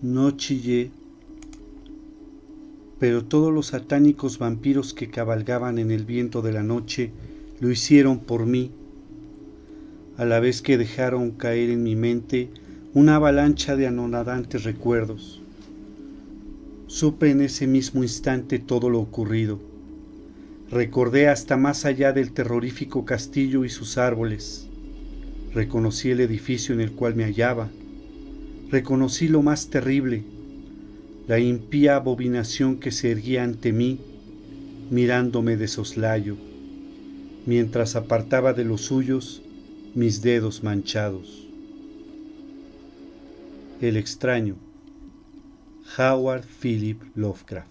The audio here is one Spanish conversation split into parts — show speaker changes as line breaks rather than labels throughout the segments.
No chillé, pero todos los satánicos vampiros que cabalgaban en el viento de la noche lo hicieron por mí, a la vez que dejaron caer en mi mente una avalancha de anonadantes recuerdos. Supe en ese mismo instante todo lo ocurrido. Recordé hasta más allá del terrorífico castillo y sus árboles. Reconocí el edificio en el cual me hallaba. Reconocí lo más terrible, la impía abominación que se erguía ante mí, mirándome de soslayo, mientras apartaba de los suyos mis dedos manchados. El extraño, Howard Philip Lovecraft.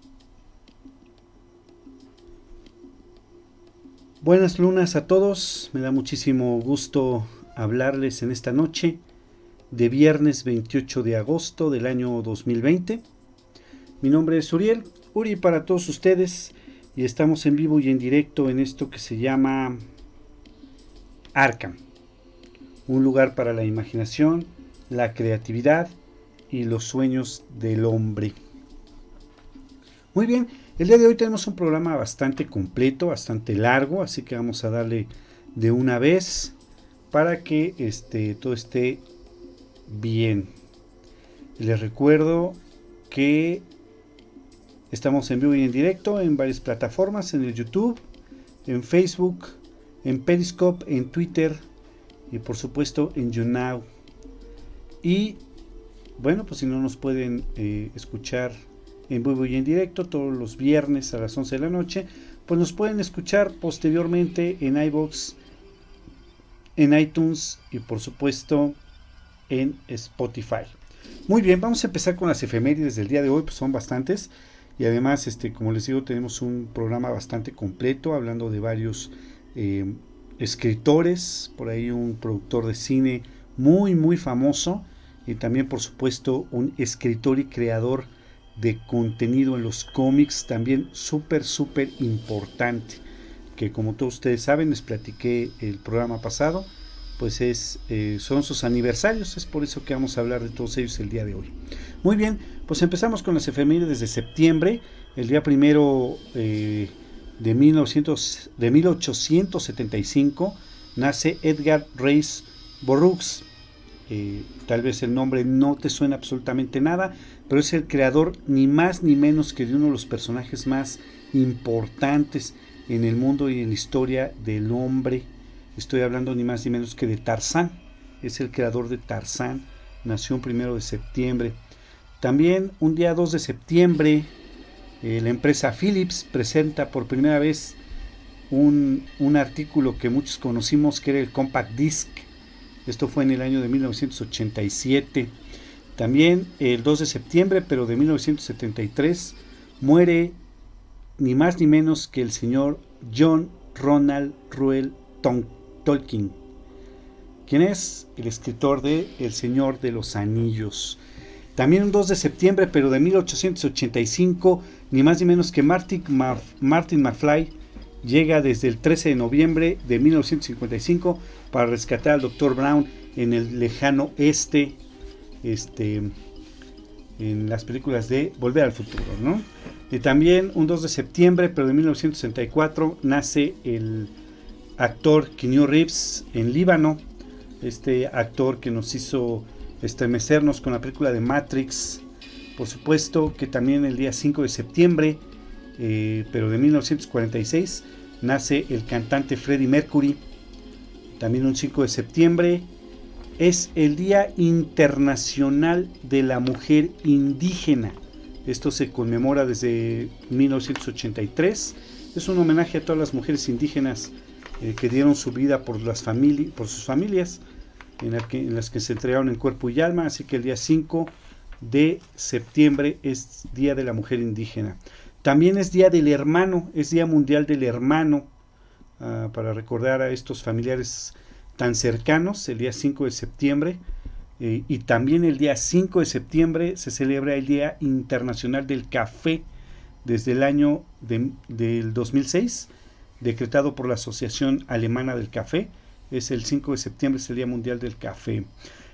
Buenas lunas a todos, me da muchísimo gusto hablarles en esta noche de viernes 28 de agosto del año 2020. Mi nombre es Uri para todos ustedes, y estamos en vivo y en directo en esto que se llama Arkham, un lugar para la imaginación, la creatividad y los sueños del hombre. Muy bien, el día de hoy tenemos un programa bastante completo, bastante largo, así que vamos a darle de una vez para que todo esté bien. Les recuerdo que estamos en vivo y en directo en varias plataformas, en el YouTube, en Facebook, en Periscope, en Twitter y por supuesto en YouNow. Y bueno, pues si no nos pueden escuchar en vivo y en directo todos los viernes a las 11 de la noche, pues nos pueden escuchar posteriormente en iVoox, en iTunes y por supuesto en Spotify. Muy bien, vamos a empezar con las efemérides del día de hoy, pues son bastantes, y además como les digo, tenemos un programa bastante completo hablando de varios escritores, por ahí un productor de cine muy famoso, y también por supuesto un escritor y creador de contenido en los cómics, también súper importante, que como todos ustedes saben, les platiqué el programa pasado, pues son sus aniversarios, es por eso que vamos a hablar de todos ellos el día de hoy. Muy bien, pues empezamos con las efemérides de septiembre. El día primero de 1875 nace Edgar Rice Burroughs. Tal vez el nombre no te suena absolutamente nada, pero es el creador ni más ni menos que de uno de los personajes más importantes en el mundo y en la historia del hombre. Estoy hablando ni más ni menos que de Tarzán. Es el creador de Tarzán. Nació un 1 de septiembre. También un día 2 de septiembre la empresa Philips presenta por primera vez un artículo que muchos conocimos, que era el Compact Disc. Esto fue en el año de 1987. También el 2 de septiembre, pero de 1973, muere ni más ni menos que el señor John Ronald Reuel Tolkien, quien es el escritor de El Señor de los Anillos. También un 2 de septiembre, pero de 1885, ni más ni menos que Martin McFly llega desde el 13 de noviembre de 1955 para rescatar al Dr. Brown en el lejano este, en las películas de Volver al Futuro, ¿no? Y también un 2 de septiembre, pero de 1964, nace el actor Keanu Reeves en Líbano, este actor que nos hizo estremecernos con la película de Matrix. Por supuesto que también el día 5 de septiembre, pero de 1946, nace el cantante Freddie Mercury. También un 5 de septiembre es el Día Internacional de la Mujer Indígena. Esto se conmemora desde 1983. Es un homenaje a todas las mujeres indígenas que dieron su vida por sus familias, en las que se entregaron en cuerpo y alma. Así que el día 5 de septiembre es Día de la Mujer Indígena. También es Día del Hermano, es Día Mundial del Hermano, para recordar a estos familiares tan cercanos, el día 5 de septiembre. Y también el día 5 de septiembre se celebra el Día Internacional del Café, desde el año del 2006, decretado por la Asociación Alemana del Café. Es el 5 de septiembre, es el Día Mundial del Café.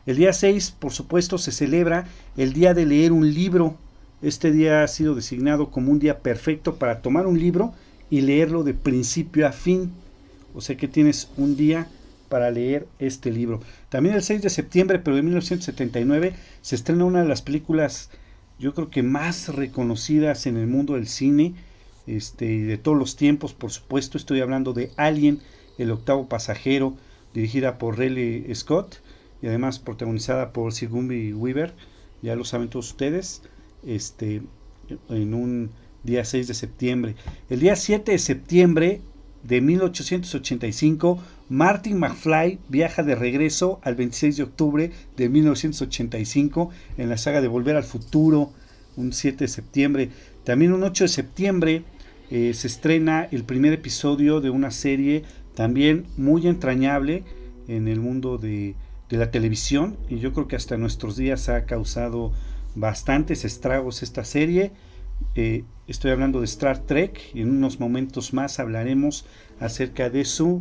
El día 6, por supuesto, se celebra el día de leer un libro. Este día ha sido designado como un día perfecto para tomar un libro y leerlo de principio a fin. O sea que tienes un día para leer este libro. También el 6 de septiembre, pero de 1979, se estrena una de las películas, yo creo que más reconocidas en el mundo del cine, y de todos los tiempos, por supuesto. Estoy hablando de Alien, el octavo pasajero, dirigida por Ridley Scott y además protagonizada por Sigourney Weaver, ya lo saben todos ustedes, en un día 6 de septiembre. El día 7 de septiembre de 1885, Martin McFly viaja de regreso al 26 de octubre de 1985 en la saga de Volver al Futuro, un 7 de septiembre. También un 8 de septiembre se estrena el primer episodio de una serie también muy entrañable en el mundo de la televisión, y yo creo que hasta nuestros días ha causado bastantes estragos esta serie. Estoy hablando de Star Trek, y en unos momentos más hablaremos acerca de su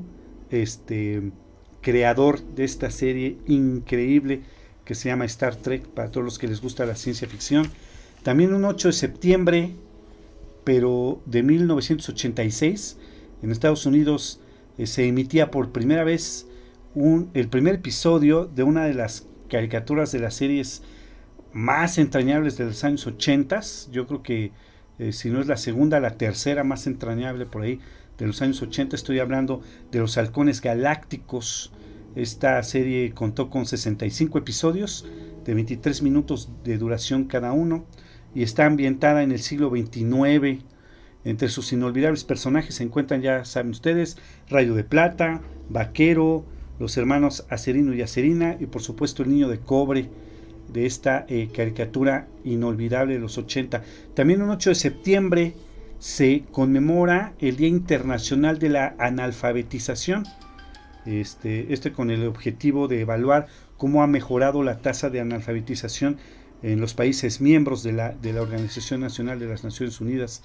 creador de esta serie increíble que se llama Star Trek, para todos los que les gusta la ciencia ficción. También un 8 de septiembre, pero de 1986, en Estados Unidos se emitía por primera vez el primer episodio de una de las caricaturas de las series más entrañables de los años 80. Yo creo que si no es la segunda, la tercera más entrañable por ahí de los años 80. Estoy hablando de Los Halcones Galácticos. Esta serie contó con 65 episodios de 23 minutos de duración cada uno y está ambientada en el siglo XXIX. Entre sus inolvidables personajes se encuentran, ya saben ustedes, Rayo de Plata, Vaquero, los hermanos Acerino y Acerina y por supuesto el niño de cobre de esta caricatura inolvidable de los 80. También un 8 de septiembre se conmemora el Día Internacional de la Analfabetización, con el objetivo de evaluar cómo ha mejorado la tasa de analfabetización en los países miembros de la Organización Nacional de las Naciones Unidas.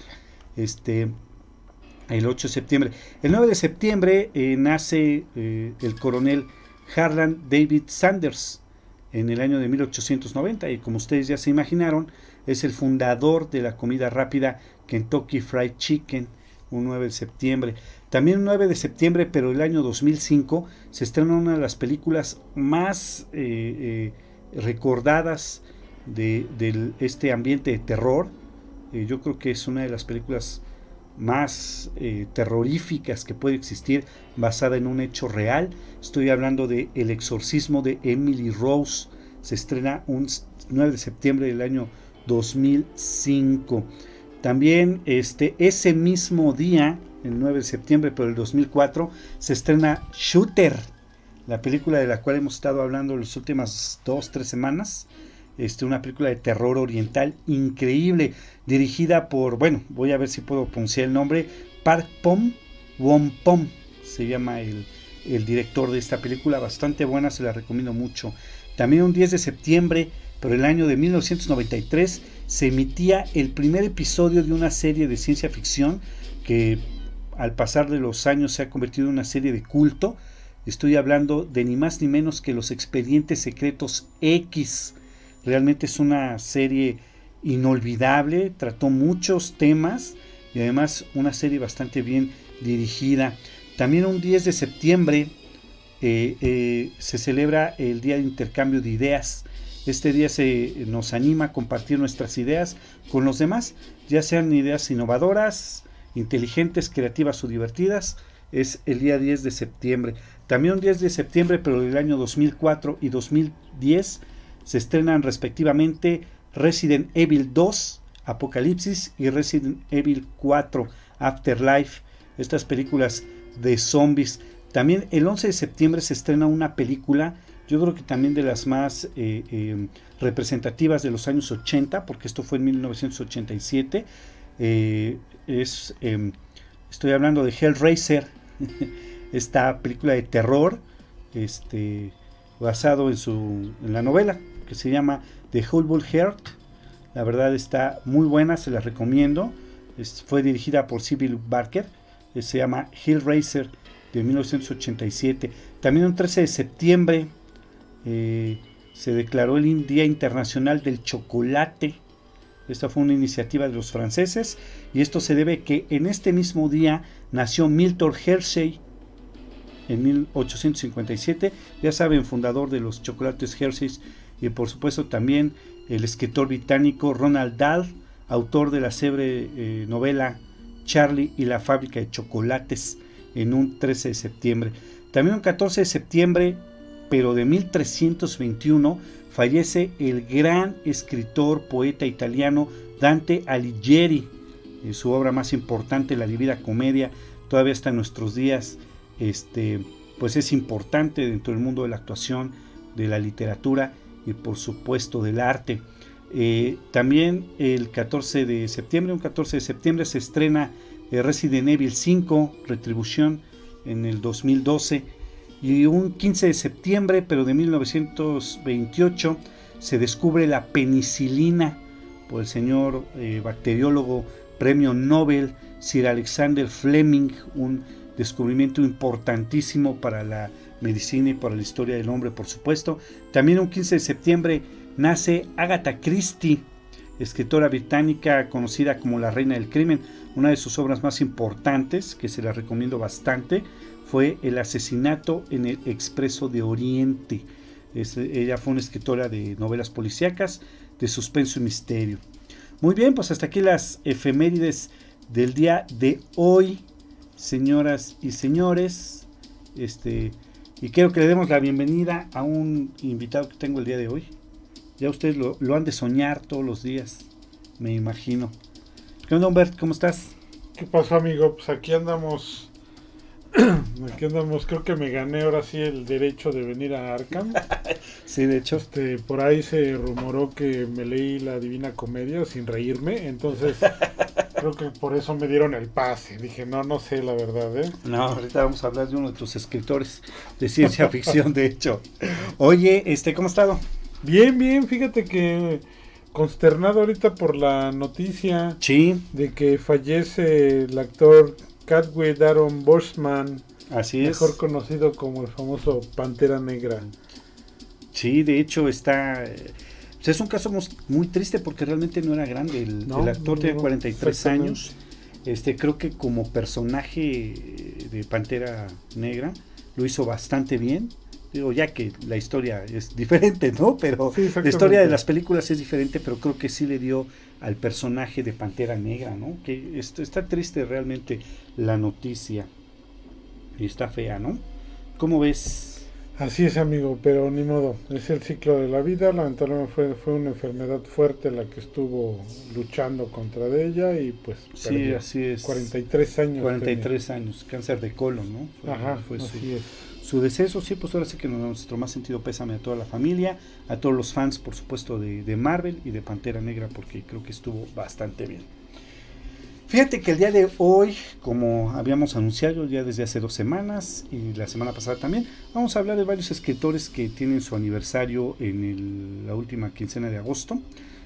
El 8 de septiembre. El 9 de septiembre nace el coronel Harlan David Sanders en el año de 1890, y como ustedes ya se imaginaron, es el fundador de la comida rápida Kentucky Fried Chicken, un 9 de septiembre. También un 9 de septiembre, pero el año 2005, se estrena una de las películas más recordadas de este ambiente de terror. Yo creo que es una de las películas más terroríficas que puede existir, basada en un hecho real. Estoy hablando de El exorcismo de Emily Rose. Se estrena un 9 de septiembre del año 2005. También ese mismo día, el 9 de septiembre, pero el 2004, se estrena Shooter, la película de la cual hemos estado hablando las últimas 2-3 semanas. Una película de terror oriental increíble, dirigida por, voy a ver si puedo pronunciar el nombre, Park Bom-won-pom, se llama el director de esta película, bastante buena, se la recomiendo mucho. También un 10 de septiembre, pero el año de 1993, se emitía el primer episodio de una serie de ciencia ficción que al pasar de los años se ha convertido en una serie de culto. Estoy hablando de ni más ni menos que Los Expedientes Secretos X. Realmente es una serie inolvidable, trató muchos temas y además una serie bastante bien dirigida. También un 10 de septiembre se celebra el Día de Intercambio de Ideas. Este día nos anima a compartir nuestras ideas con los demás, ya sean ideas innovadoras, inteligentes, creativas o divertidas. Es el día 10 de septiembre. También un 10 de septiembre, pero del año 2004 y 2010, se estrenan respectivamente Resident Evil 2, Apocalipsis, y Resident Evil 4, Afterlife, estas películas de zombies. También el 11 de septiembre se estrena una película, yo creo que también de las más representativas de los años 80, porque esto fue en 1987. Estoy hablando de Hellraiser, esta película de terror, basado en la novela que se llama The Horrible Heart. La verdad está muy buena, se la recomiendo. Fue dirigida por Sybil Barker. Se llama Hellraiser de 1987. También un 13 de septiembre se declaró el Día Internacional del Chocolate. Esta fue una iniciativa de los franceses y esto se debe que en este mismo día nació Milton Hershey en 1857, ya saben, fundador de los chocolates Hershey's, y por supuesto también el escritor británico Ronald Dahl, autor de la célebre novela Charlie y la fábrica de chocolates, en un 13 de septiembre. También un 14 de septiembre, pero de 1321, fallece el gran escritor, poeta italiano Dante Alighieri. En su obra más importante, La Divina Comedia, todavía hasta nuestros días, pues es importante dentro del mundo de la actuación, de la literatura y por supuesto del arte. También el 14 de septiembre, un 14 de septiembre se estrena Resident Evil 5, Retribución, en el 2012, y un 15 de septiembre, pero de 1928, se descubre la penicilina por el señor bacteriólogo premio Nobel Sir Alexander Fleming, un descubrimiento importantísimo para la medicina y para la historia del hombre, por supuesto. También un 15 de septiembre nace Agatha Christie, escritora británica conocida como la reina del crimen. Una de sus obras más importantes, que se la recomiendo bastante, fue El asesinato en el Expreso de Oriente. Ella fue una escritora de novelas policíacas, de suspenso y misterio. Muy bien, pues hasta aquí las efemérides del día de hoy, señoras y señores. Y quiero que le demos la bienvenida a un invitado que tengo el día de hoy. Ya ustedes lo han de soñar todos los días, me imagino. ¿Qué onda, Humbert? ¿Cómo estás?
¿Qué pasó, amigo? Pues aquí andamos. Creo que me gané ahora sí el derecho de venir a Arkham.
Sí, de hecho.
Por ahí se rumoró que me leí la Divina Comedia sin reírme, entonces creo que por eso me dieron el pase. Dije, no sé la verdad, ¿eh?
No, ahorita vamos a hablar de uno de tus escritores de ciencia ficción, de hecho. Oye, ¿cómo has estado?
Bien, fíjate que consternado ahorita por la noticia de que fallece el actor Chadwick Aaron Boseman, mejor conocido como el famoso Pantera Negra.
Sí, de hecho está... es un caso muy triste porque realmente no era grande. El actor tiene 43 años. Creo que como personaje de Pantera Negra lo hizo bastante bien. Digo, ya que la historia es diferente, ¿no? Pero sí, la historia de las películas es diferente, pero creo que sí le dio al personaje de Pantera Negra, ¿no? Que está triste realmente la noticia. Y está fea, ¿no? ¿Cómo ves?
Así es, amigo, pero ni modo. Es el ciclo de la vida. Lamentablemente fue una enfermedad fuerte la que estuvo luchando contra ella y pues...
Sí, así es.
43 años.
43 años. Cáncer de colon, ¿no? Fue
así es.
Su deceso, sí, pues ahora sí que nuestro más sentido pésame a toda la familia, a todos los fans, por supuesto, de Marvel y de Pantera Negra, porque creo que estuvo bastante bien. Fíjate que el día de hoy, como habíamos anunciado ya desde hace 2 semanas y la semana pasada también, vamos a hablar de varios escritores que tienen su aniversario en la última quincena de agosto,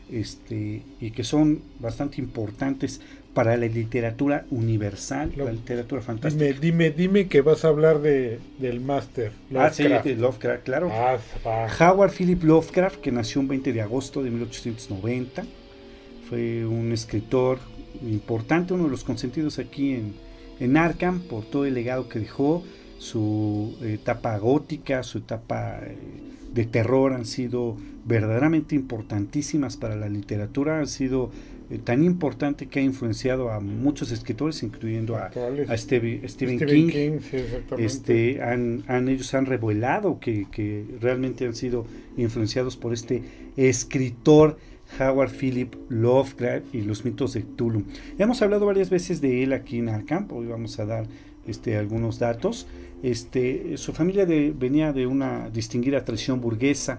y que son bastante importantes para la literatura universal, la literatura fantástica.
Dime que vas a hablar del máster
Lovecraft. Sí, de Lovecraft, claro. Howard Philip Lovecraft, que nació un 20 de agosto de 1890, fue un escritor importante, uno de los consentidos aquí en Arkham, por todo el legado que dejó. Su etapa gótica, su etapa de terror han sido verdaderamente importantísimas para la literatura, han sido tan importante que ha influenciado a muchos escritores, incluyendo a Stephen King.
Sí, exactamente.
Ellos han revelado que realmente han sido influenciados por este escritor Howard Philip Lovecraft y los mitos de Cthulhu. Hemos hablado varias veces de él aquí en Arkham, hoy vamos a dar algunos datos. Su familia venía de una distinguida tradición burguesa.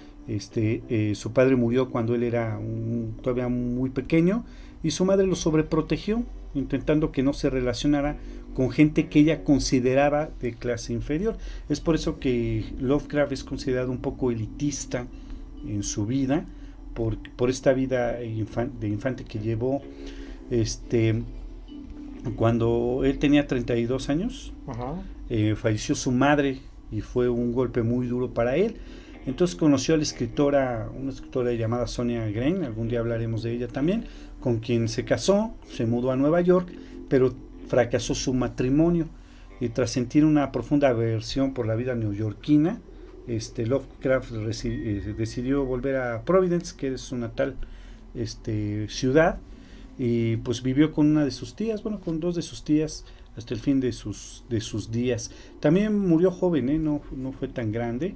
Su padre murió cuando él era todavía muy pequeño y su madre lo sobreprotegió, intentando que no se relacionara con gente que ella consideraba de clase inferior. Es por eso que Lovecraft es considerado un poco elitista en su vida, por esta vida de infante que llevó. Cuando él tenía 32 años, falleció su madre y fue un golpe muy duro para él. Entonces conoció a una escritora llamada Sonia Greene, algún día hablaremos de ella también, con quien se casó, se mudó a Nueva York, pero fracasó su matrimonio, y tras sentir una profunda aversión por la vida neoyorquina, Lovecraft decidió volver a Providence, que es su natal ciudad, y pues vivió con una de sus tías, con dos de sus tías, hasta el fin de sus días. También murió joven, no fue tan grande.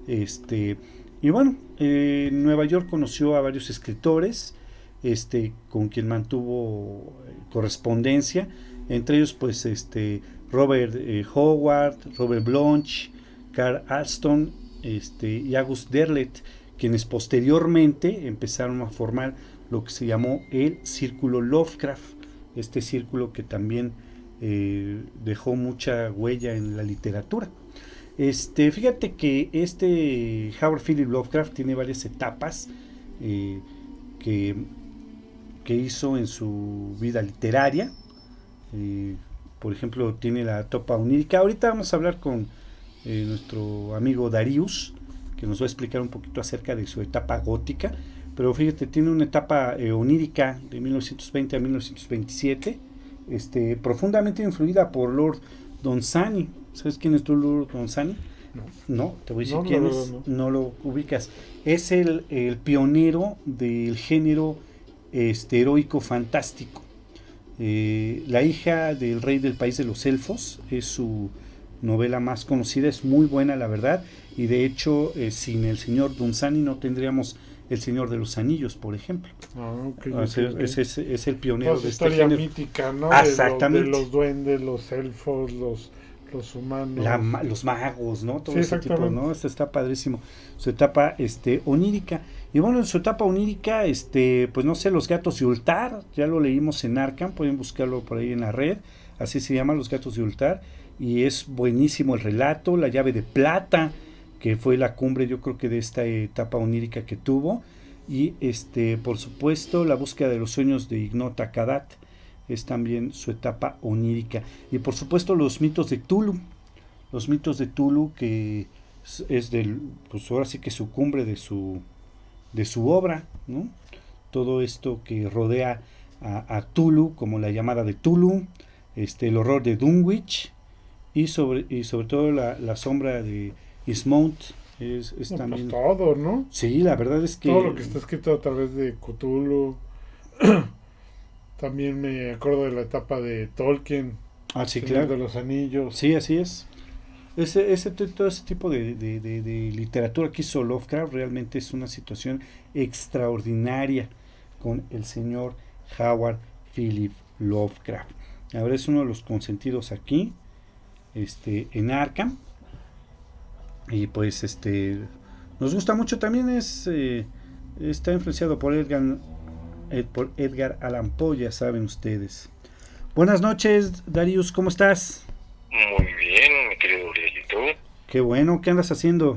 Y bueno, en Nueva York conoció a varios escritores, con quien mantuvo correspondencia, entre ellos pues Robert Howard, Robert Bloch, Carl Alston, y August Derleth, quienes posteriormente empezaron a formar lo que se llamó el Círculo Lovecraft, este círculo que también dejó mucha huella en la literatura. Fíjate que Howard Phillips Lovecraft tiene varias etapas que hizo en su vida literaria. Por ejemplo, tiene la etapa onírica. Ahorita vamos a hablar con nuestro amigo Darius, que nos va a explicar un poquito acerca de su etapa gótica. Pero fíjate, tiene una etapa onírica de 1920 a 1927, profundamente influida por Lord Dunsany. ¿Sabes quién es Lord Dunsany? No, te voy a decir quién es. No lo ubicas. Es el pionero del género heroico fantástico. La hija del rey del país de los elfos es su novela más conocida, es muy buena la verdad, y de hecho sin el señor Dunsany no tendríamos El Señor de los Anillos, por ejemplo.
Okay.
Es el pionero de este
historia mítica, ¿no?
Exactamente.
De los duendes, los elfos, los humanos,
los magos, ¿no? Todo ese tipo, ¿no? Esto está padrísimo. Su etapa onírica. Y bueno, en su etapa onírica, pues no sé, Los Gatos de Ultar, ya lo leímos en Arkham, pueden buscarlo por ahí en la red, así se llama, Los Gatos de Ultar, y es buenísimo el relato. La Llave de Plata, que fue la cumbre, yo creo que de esta etapa onírica que tuvo, y por supuesto La Búsqueda de los Sueños de Ignota Kadat, es también su etapa onírica. Y por supuesto Los Mitos de Cthulhu, que es pues ahora sí que su cumbre de su obra, ¿no? Todo esto que rodea a Cthulhu, como La Llamada de Cthulhu, el horror de Dunwich, y sobre todo la sombra de Ismount, es también
pues todo, ¿no?
Sí, la verdad es que
todo lo que está escrito a través de Cthulhu. También me acuerdo de la etapa de Tolkien,
sí, claro,
de los Anillos.
Sí, así es. Todo ese tipo de literatura que hizo Lovecraft realmente es una situación extraordinaria con el señor Howard Phillips Lovecraft. Ahora es uno de los consentidos aquí, en Arkham, y pues nos gusta mucho. También está influenciado por Edgar Allan Poe, ya saben ustedes. Buenas noches, Darius, ¿cómo estás?
Muy bien, mi querido Uriel, ¿y tú?
Qué bueno, ¿qué andas haciendo?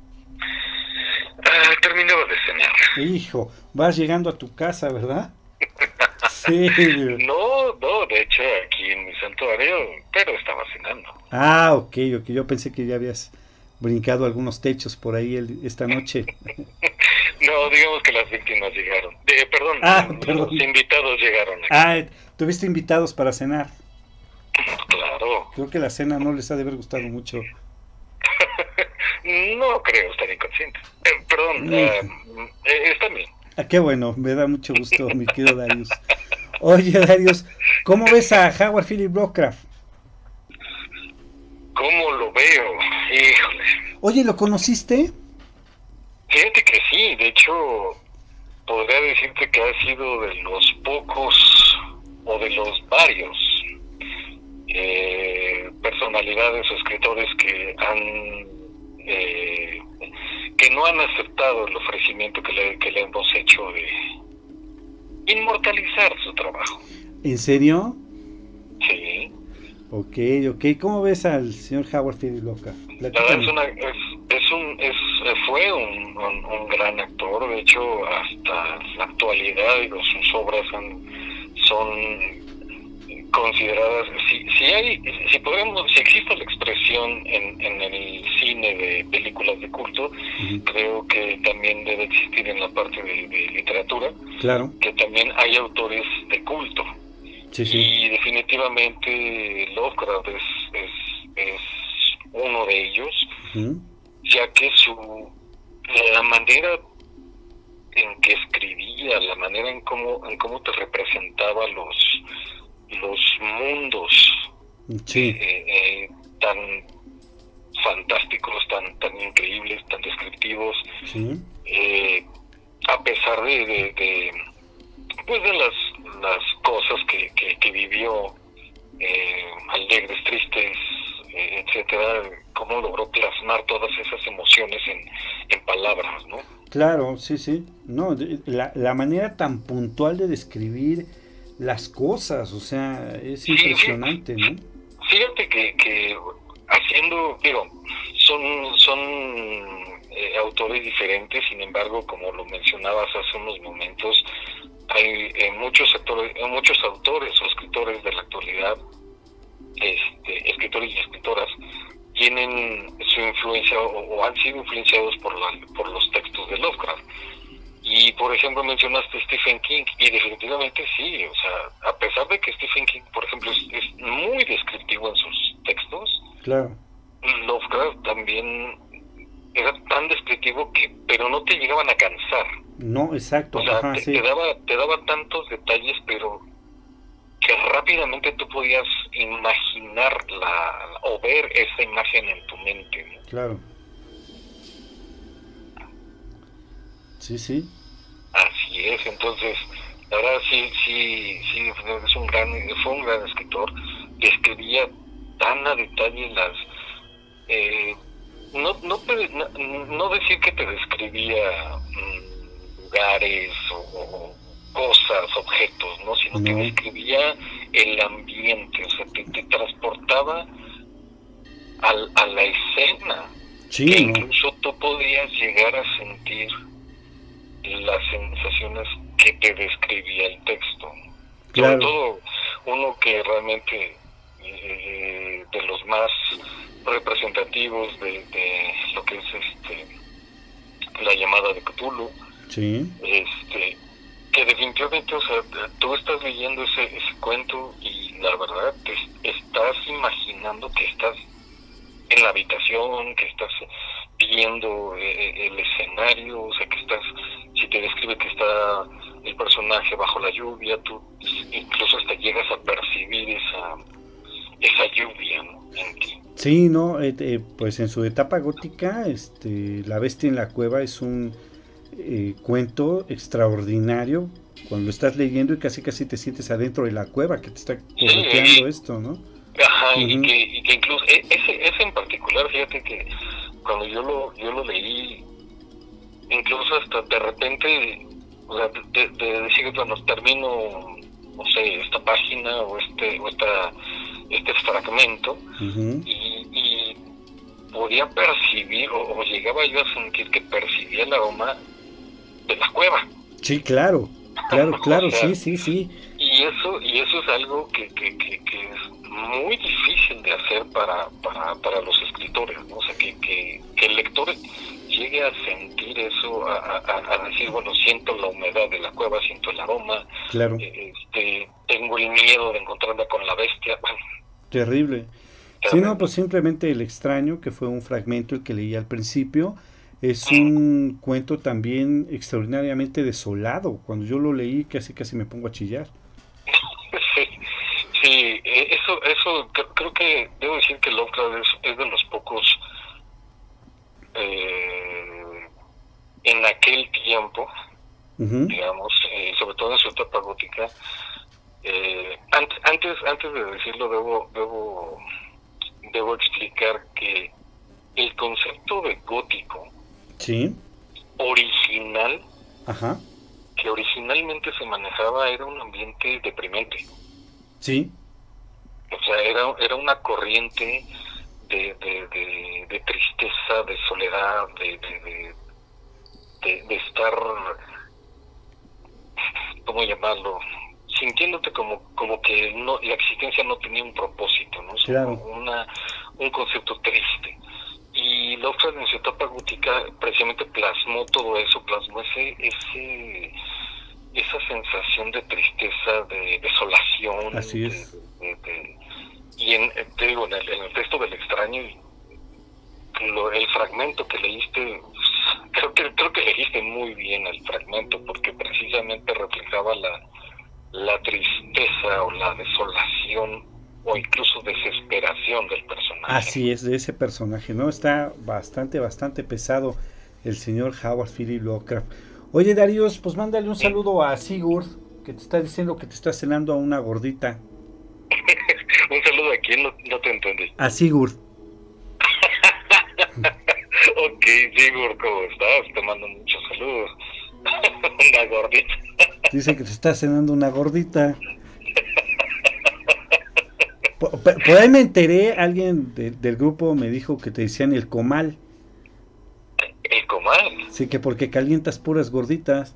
Terminaba de cenar.
Hijo, vas llegando a tu casa, ¿verdad? Sí.
No, de hecho aquí en mi santuario, pero estaba cenando.
Ok, yo pensé que ya habías brincado algunos techos por ahí esta noche.
No, digamos que las víctimas llegaron. Perdón. Los invitados llegaron aquí.
¿Tuviste invitados para cenar?
Claro.
Creo que la cena no les ha de haber gustado mucho.
No creo, estar inconsciente. Está bien.
Qué bueno, me da mucho gusto, mi querido Darius. Oye, Darius, ¿cómo ves a Howard Phillips Lovecraft?
¿Cómo lo veo? Híjole.
Oye, ¿lo conociste?
Fíjate que sí, de hecho, podría decirte que ha sido de los pocos o de los varios personalidades o escritores que no han aceptado el ofrecimiento que le hemos hecho de inmortalizar su trabajo.
¿En serio?
Sí.
Ok. ¿Cómo ves al señor Howard Phillips Lovecraft?
La verdad fue un gran actor. De hecho, hasta la actualidad, sus obras son consideradas, si existe la expresión en el cine de películas de culto, creo que también debe existir en la parte de literatura,
claro,
que también hay autores de culto.
Sí.
Y definitivamente Lovecraft es uno de ellos, ya que la manera en que escribía, la manera en cómo te representaba los mundos tan fantásticos, tan increíbles, tan descriptivos, a pesar de las cosas que vivió, alegres, tristes, etcétera, cómo logró plasmar todas esas emociones en palabras, ¿no?
Claro, sí. No, la manera tan puntual de describir las cosas, o sea, es impresionante, ¿no?
Fíjate que haciendo, son autores diferentes, sin embargo, como lo mencionabas hace unos momentos, hay muchos autores o escritores de la actualidad, escritores y escritoras, tienen su influencia o han sido influenciados por los textos de Lovecraft. Y por ejemplo mencionaste Stephen King, y definitivamente sí, o sea, a pesar de que Stephen King, por ejemplo, es muy descriptivo en sus textos,
claro,
Lovecraft también era tan descriptivo pero no te llegaban a cansar.
No, exacto.
O sea, te daba tantos detalles, pero que rápidamente tú podías imaginar o ver esa imagen en tu mente, ¿no?
Claro. Sí.
Así es, entonces, la verdad sí, fue un gran escritor, describía tan a detalle no decir que te describía lugares o cosas, objetos, ¿no? Sino que describía el ambiente, o sea, te transportaba a la escena, que incluso tú podías llegar a sentir las sensaciones que te describía el texto. Claro. Sobre todo uno que realmente de los más representativos de lo que es la llamada de Cthulhu, que definitivamente, o sea, tú estás leyendo ese cuento y la verdad te estás imaginando que estás en la habitación, que estás viendo el escenario, o sea, que si te describe que está el personaje bajo la lluvia, tú incluso hasta llegas a percibir esa lluvia, ¿no?, en ti.
Sí, no, pues en su etapa gótica, La bestia en la cueva es un cuento extraordinario cuando estás leyendo y casi te sientes adentro de la cueva que te está correteando esto, ¿no?
Ajá, y que incluso ese en particular, fíjate que cuando yo lo leí, incluso hasta de repente, o sea, de decir, bueno, termino, no sé, esta página o este fragmento, y podía percibir o llegaba yo a sentir que percibía el aroma de la cueva.
Sí, claro, o sea, sí.
Y eso es algo que es muy difícil de hacer para los escritores, ¿no? O sea, que el lector llegue a sentir eso, a decir, bueno, siento la humedad de la cueva, siento el aroma,
claro.
Tengo el miedo de encontrarme con la bestia. Bueno,
terrible. Sí, no, pues simplemente El extraño, que fue un fragmento el que leí al principio, es un cuento también extraordinariamente desolado. Cuando yo lo leí casi me pongo a chillar.
Sí, eso creo que debo decir que Lovecraft es de los pocos en aquel tiempo, digamos, sobre todo en su etapa gótica. Antes de decirlo debo explicar que el concepto de gótico original, que originalmente se manejaba, era un ambiente deprimente.
Sí.
O sea, era una corriente de tristeza, de soledad, de estar, ¿cómo llamarlo?, sintiéndote como que la existencia no tenía un propósito, ¿no?
Claro.
Un concepto triste. Y y Lovecraft en su etapa gótica precisamente plasmó todo eso, plasmó esa sensación de tristeza, de desolación.
Así es.
Y te digo, en el texto del extraño, el fragmento que leíste, creo que leíste muy bien el fragmento, porque precisamente reflejaba la tristeza o la desolación o incluso desesperación del personaje.
Así es, de ese personaje, ¿no? Está bastante pesado el señor Howard Philip Lovecraft. Oye, Darius, pues mándale un saludo a Sigurd, que te está diciendo que te está cenando a una gordita.
¿Un saludo a quién? No te entendí.
A Sigurd.
Ok, Sigurd, ¿cómo estás? Te mando muchos saludos. Una gordita.
Dice que te está cenando una gordita. Por ahí me enteré, alguien del grupo me dijo que te decían el comal.
¿El comal?
Sí, que porque calientas puras gorditas.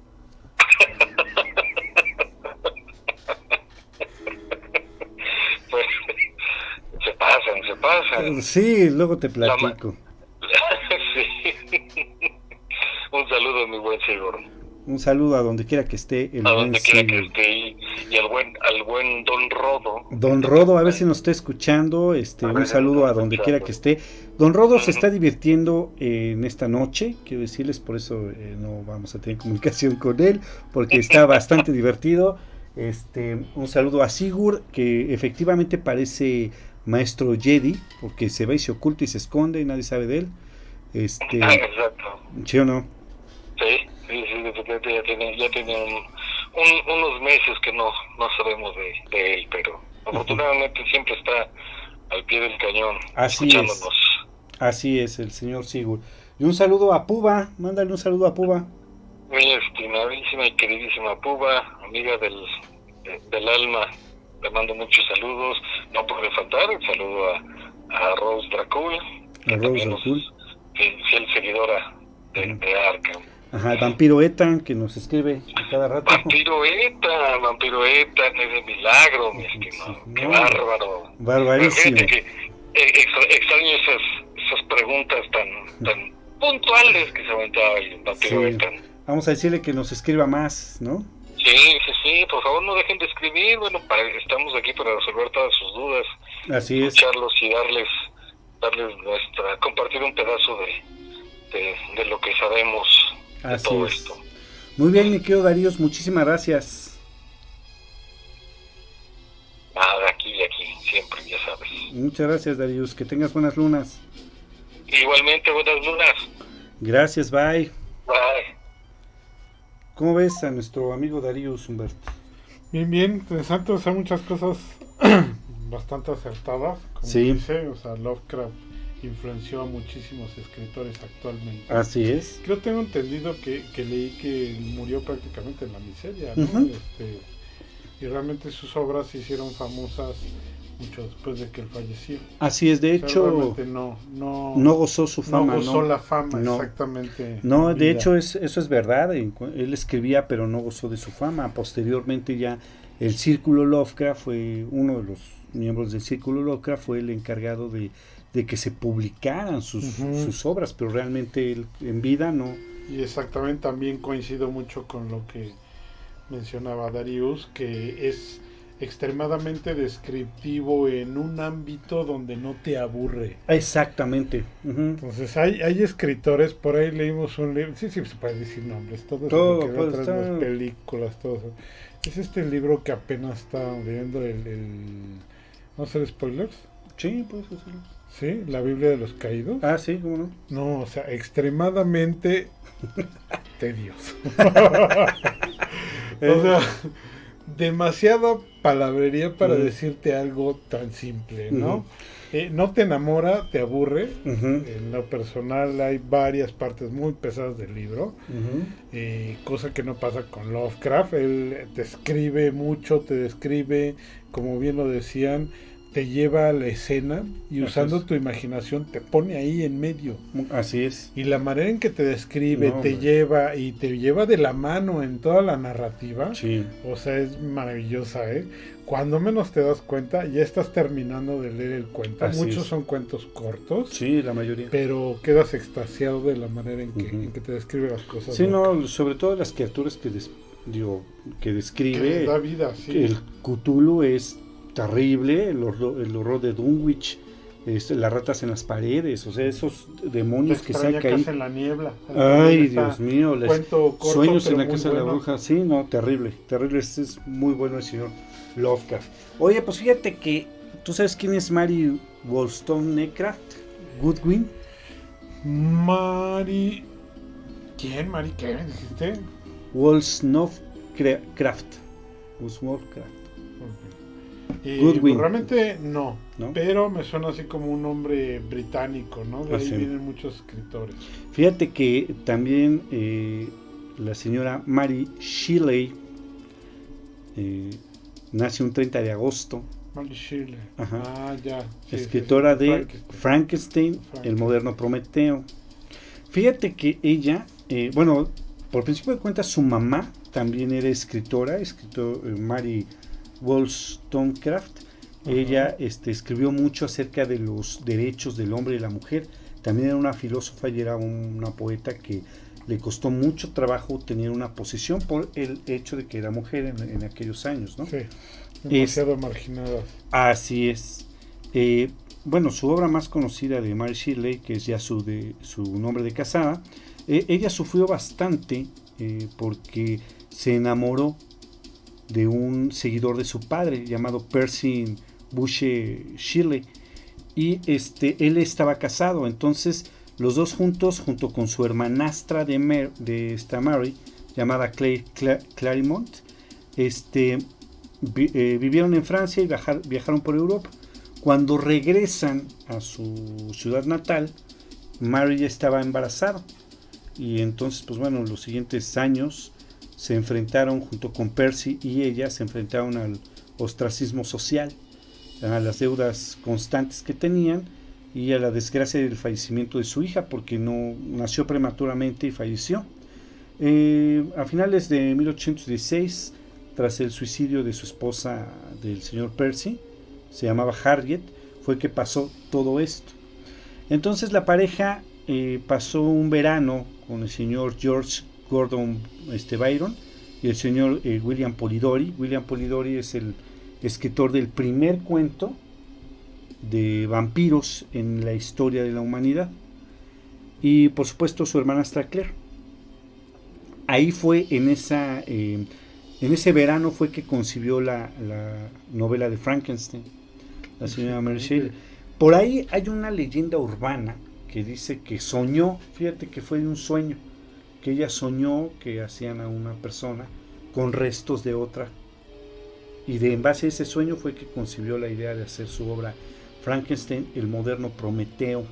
Pues se pasan.
Sí, luego te platico.
Sí. Un saludo, mi buen Sigurd.
Un saludo a donde quiera que esté.
A donde quiera que esté. Y al buen Don Rodo.
Don Rodo, a ver si nos está escuchando. Un saludo a donde quiera que esté. Don Rodo se está divirtiendo en esta noche. Quiero decirles, por eso no vamos a tener comunicación con él, porque está bastante divertido. Un saludo a Sigurd, que efectivamente parece maestro Jedi, porque se va y se oculta y se esconde y nadie sabe de él.
Exacto.
¿Sí o no?
Sí, ya tiene unos meses que no sabemos de él, pero afortunadamente siempre está al pie del cañón.
Así
escuchándonos.
Así es, el señor Sigurd. Y un saludo a Puba, mándale un saludo a Puba.
Mi estimadísima y queridísima Puba, amiga del alma, le mando muchos saludos. No puede faltar el saludo a Rose Dracul,
a Rose Dracul,
fiel seguidora de Arkham.
Ajá, el vampiro Ethan, que nos escribe cada rato.
Vampiro Ethan, es de milagro, mi estimado. Sí, qué bárbaro.
Barbarísimo.
Que extraño esas preguntas tan puntuales que se aventaba el vampiro Ethan.
Vamos a decirle que nos escriba más, ¿no?
Sí, por favor no dejen de escribir. Bueno, estamos aquí para resolver todas sus dudas.
Así es.
Escucharlos y darles compartir un pedazo de lo que sabemos.
Así
todo
es.
Esto.
Muy bien, mi querido Darío, muchísimas gracias.
Nada, aquí, siempre, ya sabes.
Muchas gracias, Darío, que tengas buenas lunas.
Igualmente, buenas lunas.
Gracias, bye.
Bye.
¿Cómo ves a nuestro amigo Darío Humberto?
Bien, interesante, muchas cosas bastante acertadas, como dice, Lovecraft influenció a muchísimos escritores actualmente.
Así es.
Creo tengo entendido que leí que murió prácticamente en la miseria, ¿no?
Uh-huh.
Y realmente sus obras se hicieron famosas mucho después de que él falleció.
Así es, de hecho
realmente no
gozó su fama.
No gozó la fama, exactamente.
No, de hecho eso es verdad, él escribía pero no gozó de su fama. Posteriormente ya el Círculo Lovecraft fue uno de los miembros del Círculo Lovecraft, fue el encargado de que se publicaran sus obras, pero realmente él en vida no.
Y exactamente, también coincido mucho con lo que mencionaba Darius, que es extremadamente descriptivo en un ámbito donde no te aburre.
Exactamente. Uh-huh.
Entonces hay escritores, por ahí leímos un libro, sí se puede decir nombres, todo
pues
las películas, todo eso. Es este libro que apenas está leyendo ¿no hacer spoilers?
Sí, puedes hacerlo.
Sí, la Biblia de los Caídos.
Ah, sí, ¿cómo no?
No, o sea, extremadamente tedioso. O sea, demasiada palabrería para decirte algo tan simple, ¿no? Uh-huh. No te enamora, te aburre. Uh-huh. En lo personal hay varias partes muy pesadas del libro, cosa que no pasa con Lovecraft. Él te escribe mucho, te describe, como bien lo decían, te lleva a la escena y usando tu imaginación te pone ahí en medio.
Así es.
Y la manera en que te describe, te lleva de la mano en toda la narrativa.
Sí.
O sea, es maravillosa, ¿eh? Cuando menos te das cuenta, ya estás terminando de leer el cuento. Muchos son cuentos cortos.
Sí, la mayoría.
Pero quedas extasiado de la manera en que te describe las cosas.
Sí, no, sobre todo las criaturas que describe.
Que da vida, sí.
El Cthulhu es terrible, el horror de Dunwich, las ratas en las paredes, o sea, esos demonios que saca ahí.
En la niebla.
Ay, Dios mío,
corto,
sueños en la casa de la bruja. Sí, no, terrible, es muy bueno el señor Lovecraft. Oye, pues fíjate que, ¿tú sabes quién es Mary Wollstonecraft? Goodwin.
¿Quién? ¿Mary qué dijiste?
Wollstonecraft.
Goodwin. Realmente no, pero me suena así como un nombre británico, ¿no? De ahí vienen muchos escritores.
Fíjate que también la señora Mary Shelley nace un 30 de agosto.
Mary Shelley.
Ajá.
Ya. Sí,
escritora de Frankenstein, el moderno Prometeo. Fíjate que ella, por principio de cuentas, su mamá también era escritora, Mary Wollstonecraft. Ella escribió mucho acerca de los derechos del hombre y la mujer. También era una filósofa y era una poeta que le costó mucho trabajo tener una posición por el hecho de que era mujer en aquellos años, ¿no?
Sí, demasiado marginada.
Así es. Su obra más conocida de Mary Shelley, que es ya su nombre de casada, ella sufrió bastante porque se enamoró de un seguidor de su padre llamado Percy Bysshe Shelley, y él estaba casado. Entonces los dos junto con su hermanastra de Mary, llamada Claremont, vivieron en Francia y viajaron por Europa. Cuando regresan a su ciudad natal, Mary ya estaba embarazada, y entonces los siguientes años se enfrentaron junto con Percy y ella, se enfrentaron al ostracismo social, a las deudas constantes que tenían y a la desgracia del fallecimiento de su hija, porque nació prematuramente y falleció. A finales de 1816, tras el suicidio de su esposa, del señor Percy, se llamaba Harriet, fue que pasó todo esto. Entonces la pareja pasó un verano con el señor George Gordon Byron y el señor William Polidori. William Polidori es el escritor del primer cuento de vampiros en la historia de la humanidad, y por supuesto su hermanastra Claire. Ahí fue en ese verano fue que concibió la novela de Frankenstein, la señora Mary Shelley. Por ahí hay una leyenda urbana que dice que soñó, fíjate que fue un sueño, que ella soñó que hacían a una persona con restos de otra, y en base a ese sueño fue que concibió la idea de hacer su obra Frankenstein, el moderno Prometeo.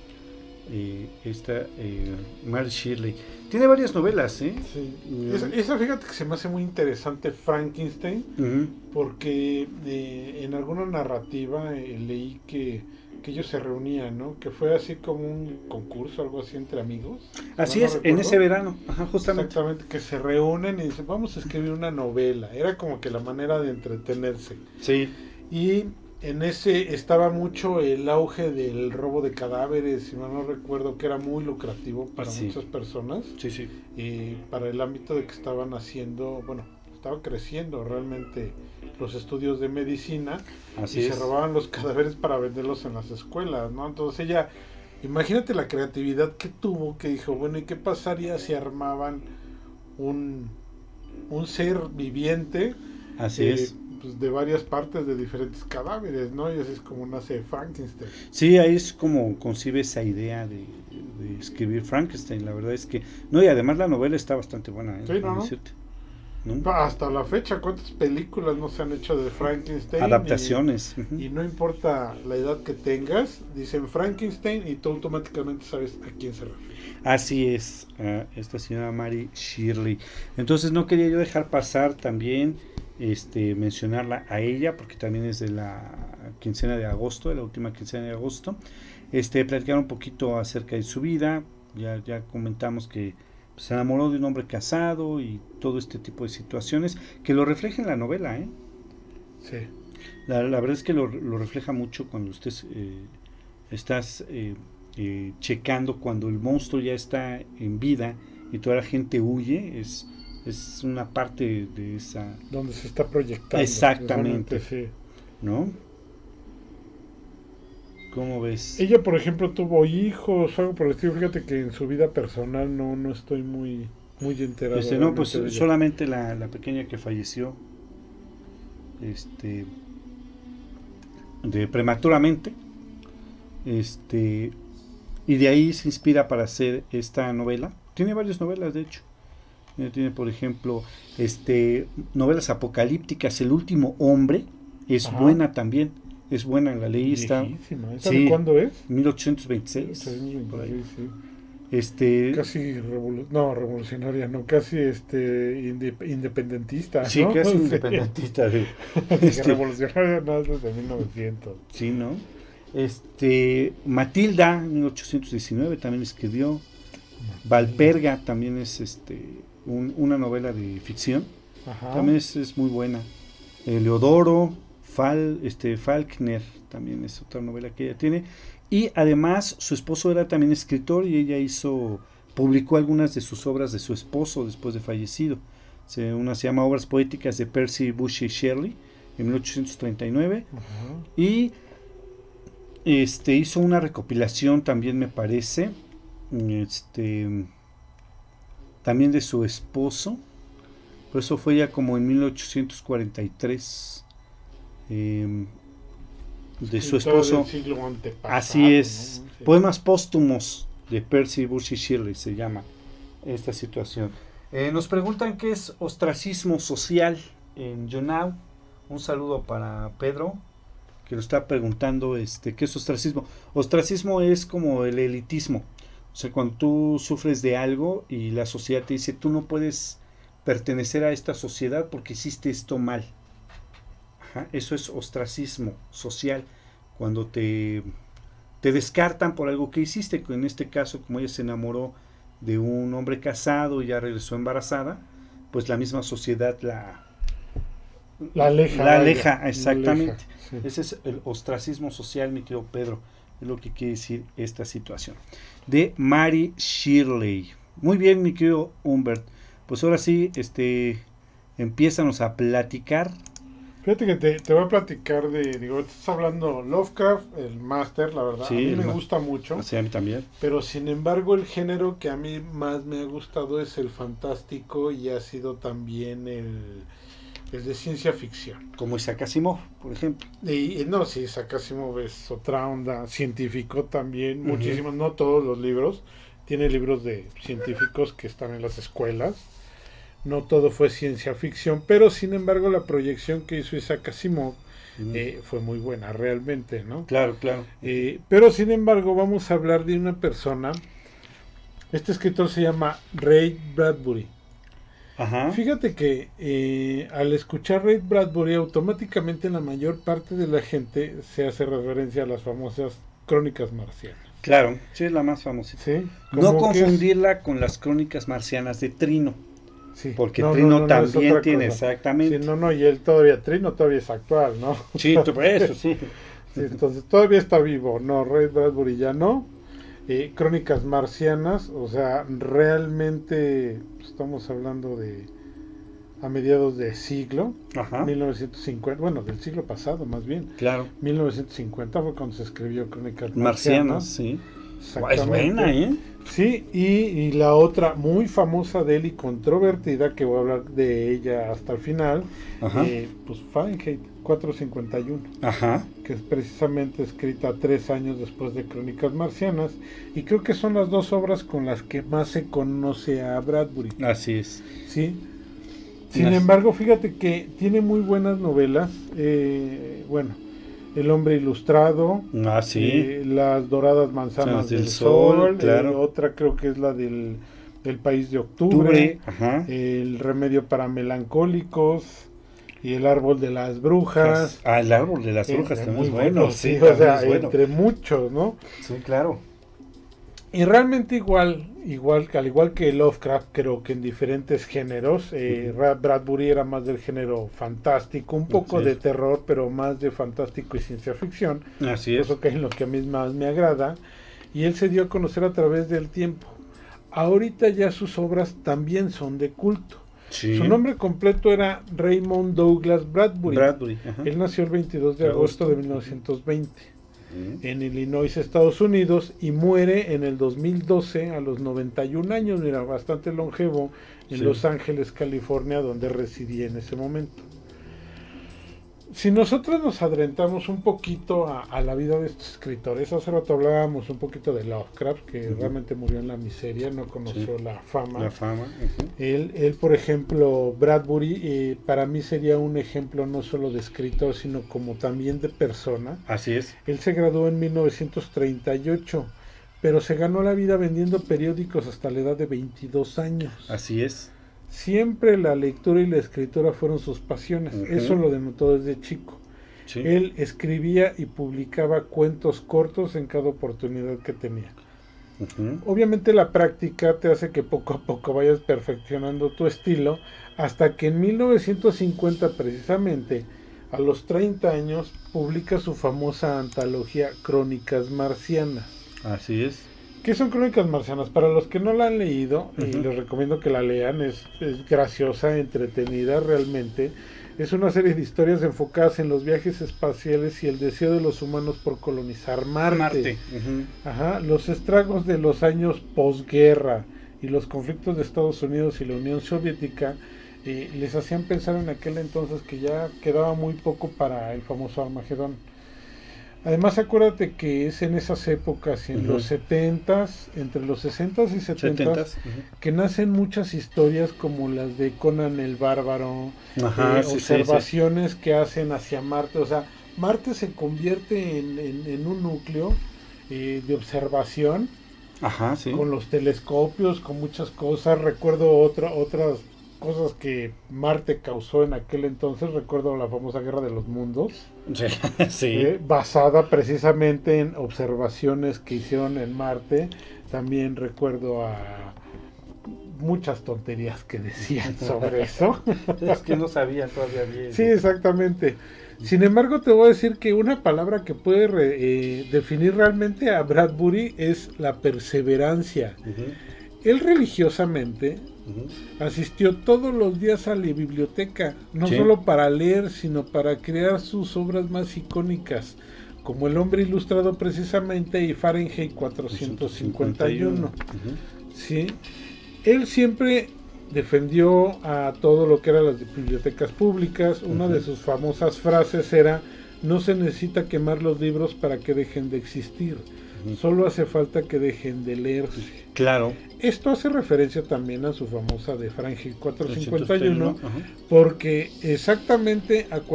Mary Shelley tiene varias novelas,
Sí. Esa fíjate que se me hace muy interesante, Frankenstein, porque en alguna narrativa leí que ellos se reunían, ¿no? Que fue así como un concurso, algo así entre amigos.
Así es, en ese verano, justamente.
Exactamente, que se reúnen y dicen, vamos a escribir una novela. Era como que la manera de entretenerse.
Sí.
Y en ese estaba mucho el auge del robo de cadáveres, si no recuerdo, que era muy lucrativo para muchas personas.
Sí.
Y para el ámbito de que estaban estaba creciendo realmente los estudios de medicina. Se robaban los cadáveres para venderlos en las escuelas, ¿no? Entonces ella, imagínate la creatividad que tuvo, que dijo, ¿y qué pasaría si armaban un ser viviente?
Así es.
De varias partes de diferentes cadáveres, ¿no? Y así es como nace Frankenstein.
Sí, ahí es como concibe esa idea de escribir Frankenstein. La verdad es que y además la novela está bastante buena,
Sí, ¿no? Hasta la fecha, ¿cuántas películas no se han hecho de Frankenstein?
Adaptaciones.
Y no importa la edad que tengas, dicen Frankenstein y tú automáticamente sabes a quién se refiere.
Así es, esta señora Mary Shelley. Entonces no quería yo dejar pasar también mencionarla a ella, porque también es de la quincena de agosto, de la última quincena de agosto. Platicar un poquito acerca de su vida. Ya comentamos que se enamoró de un hombre casado y todo este tipo de situaciones que lo refleja en la novela, ¿eh?
Sí.
La verdad es que lo refleja mucho cuando usted estás checando cuando el monstruo ya está en vida y toda la gente huye. Es una parte de esa...
donde se está proyectando.
Exactamente.
Sí.
¿No? ¿Cómo ves?
Ella, por ejemplo, tuvo hijos, algo por el estilo. Fíjate que en su vida personal no estoy muy enterado.
No, pues solamente la pequeña que falleció de prematuramente, y de ahí se inspira para hacer esta novela. Tiene varias novelas, de hecho. Tiene, por ejemplo, novelas apocalípticas. El último hombre es buena también. Es buena, la leí.
¿Esa de cuándo es?
1826.
Por ahí. Sí.
Casi
revolucionaria, no, casi independentista.
Sí,
¿no?
casi independentista.
Revolucionaria no es desde 1900.
Sí, ¿no? Matilda, 1819, también escribió. Valperga también es una novela de ficción. Ajá. También es muy buena. Leodoro, Faulkner también es otra novela que ella tiene. Y además su esposo era también escritor y ella publicó algunas de sus obras de su esposo después de fallecido. Una se llama Obras Poéticas de Percy Bysshe Shelley en 1839. Uh-huh. Y hizo una recopilación también, me parece, también de su esposo, pero eso fue ya como en 1843. De su esposo.
Del siglo antepasado,
así es, ¿no? Sí. Poemas póstumos de Percy Bysshe Shelley se llama esta situación. Nos preguntan qué es ostracismo social en YouNow. Un saludo para Pedro, que lo está preguntando qué es ostracismo. Ostracismo es como el elitismo. O sea, cuando tú sufres de algo y la sociedad te dice, tú no puedes pertenecer a esta sociedad porque hiciste esto mal. Eso es ostracismo social, cuando te descartan por algo que hiciste. En este caso, como ella se enamoró de un hombre casado y ya regresó embarazada, pues la misma sociedad la aleja, exactamente. Sí. Ese es el ostracismo social, mi querido Pedro, es lo que quiere decir esta situación. De Mary Shirley. Muy bien, mi querido Humbert. Pues ahora sí, empiézanos a platicar.
Fíjate que te voy a platicar estás hablando Lovecraft, el máster, la verdad, sí, a mí me gusta mucho.
Sí, a mí también.
Pero sin embargo el género que a mí más me ha gustado es el fantástico y ha sido también el de ciencia ficción.
Como Isaac Asimov, por ejemplo.
Sí, Isaac Asimov es otra onda, científico también, muchísimos, no todos los libros, tiene libros de científicos que están en las escuelas. No todo fue ciencia ficción, pero sin embargo la proyección que hizo Isaac Asimov fue muy buena, realmente, ¿no?
Claro.
Pero sin embargo vamos a hablar de una persona. Este escritor se llama Ray Bradbury.
Ajá.
Fíjate que al escuchar Ray Bradbury, automáticamente la mayor parte de la gente se hace referencia a las famosas Crónicas Marcianas.
Claro, sí, es la más famosa.
¿Sí?
No confundirla con las Crónicas Marcianas de Trino. Sí. Porque Trino también tiene, cosa. Exactamente.
Sí, y él Trino todavía es actual, ¿no?
Sí, eso sí.
Sí, entonces todavía está vivo, no, Ray Bradbury ya no. Crónicas Marcianas, o sea, realmente estamos hablando de a mediados de siglo, 1950, bueno, del siglo pasado más bien.
Claro.
1950 fue cuando se escribió Crónicas
Marcianas, sí.
Es buena, ¿eh? Sí, y la otra muy famosa de él y controvertida, que voy a hablar de ella hasta el final, pues Fahrenheit 451, que es precisamente escrita 3 años después de Crónicas Marcianas, y creo que son las dos obras con las que más se conoce a Bradbury.
Así es.
Sí. Sin embargo, fíjate que tiene muy buenas novelas, El hombre ilustrado, Las doradas manzanas del sol, claro. Otra creo que es la del País de Octubre, El remedio para melancólicos, y El árbol de las brujas.
El árbol de las brujas también es bueno.
Sí, o sea, entre muchos, ¿no?
Sí, claro.
Y realmente al igual que Lovecraft, creo que en diferentes géneros, Bradbury era más del género fantástico, un poco de terror, pero más de fantástico y ciencia ficción.
Así es.
Eso que es lo que a mí más me agrada. Y él se dio a conocer a través del tiempo. Ahorita ya sus obras también son de culto. Sí. Su nombre completo era Raymond Douglas Bradbury. Él nació el 22 de agosto de 1920. En Illinois, Estados Unidos, y muere en el 2012 a los 91 años, mira, bastante longevo, en Los Ángeles, California, donde residía en ese momento. Si nosotros nos adentramos un poquito a la vida de estos escritores, hace rato hablábamos un poquito de Lovecraft, que realmente murió en la miseria, no conoció la fama. Él, por ejemplo, Bradbury, para mí sería un ejemplo no solo de escritor, sino como también de persona.
Así es.
Él se graduó en 1938, pero se ganó la vida vendiendo periódicos hasta la edad de 22 años.
Así es.
Siempre la lectura y la escritura fueron sus pasiones. Eso lo denotó desde chico. Sí. Él escribía y publicaba cuentos cortos en cada oportunidad que tenía. Obviamente la práctica te hace que poco a poco vayas perfeccionando tu estilo, hasta que en 1950 precisamente, a los 30 años, publica su famosa antología Crónicas Marcianas.
Así es.
¿Qué son Crónicas Marcianas? Para los que no la han leído, y les recomiendo que la lean, es graciosa, entretenida realmente. Es una serie de historias enfocadas en los viajes espaciales y el deseo de los humanos por colonizar Marte. Los estragos de los años posguerra y los conflictos de Estados Unidos y la Unión Soviética les hacían pensar en aquel entonces que ya quedaba muy poco para el famoso Armagedón. Además, acuérdate que es en esas épocas, en los 70s, entre los 60s y 70s, que nacen muchas historias como las de Conan el Bárbaro, observaciones que hacen hacia Marte. O sea, Marte se convierte en un núcleo de observación, con los telescopios, con muchas cosas. Recuerdo otras cosas que Marte causó en aquel entonces. Recuerdo la famosa Guerra de los Mundos, basada precisamente en observaciones que hicieron en Marte. También recuerdo a muchas tonterías que decían sobre eso.
Es que no sabía todavía bien.
Sí, exactamente. Sin embargo, te voy a decir que una palabra que puede definir realmente a Bradbury es la perseverancia. Él religiosamente asistió todos los días a la biblioteca, no solo para leer, sino para crear sus obras más icónicas, como El hombre ilustrado precisamente y Fahrenheit 451. ¿Sí? Él siempre defendió a todo lo que eran las bibliotecas públicas. Una de sus famosas frases era: no se necesita quemar los libros para que dejen de existir. Solo hace falta que dejen de leerse.
Claro.
Esto hace referencia también a su famosa de Fahrenheit 451, porque exactamente a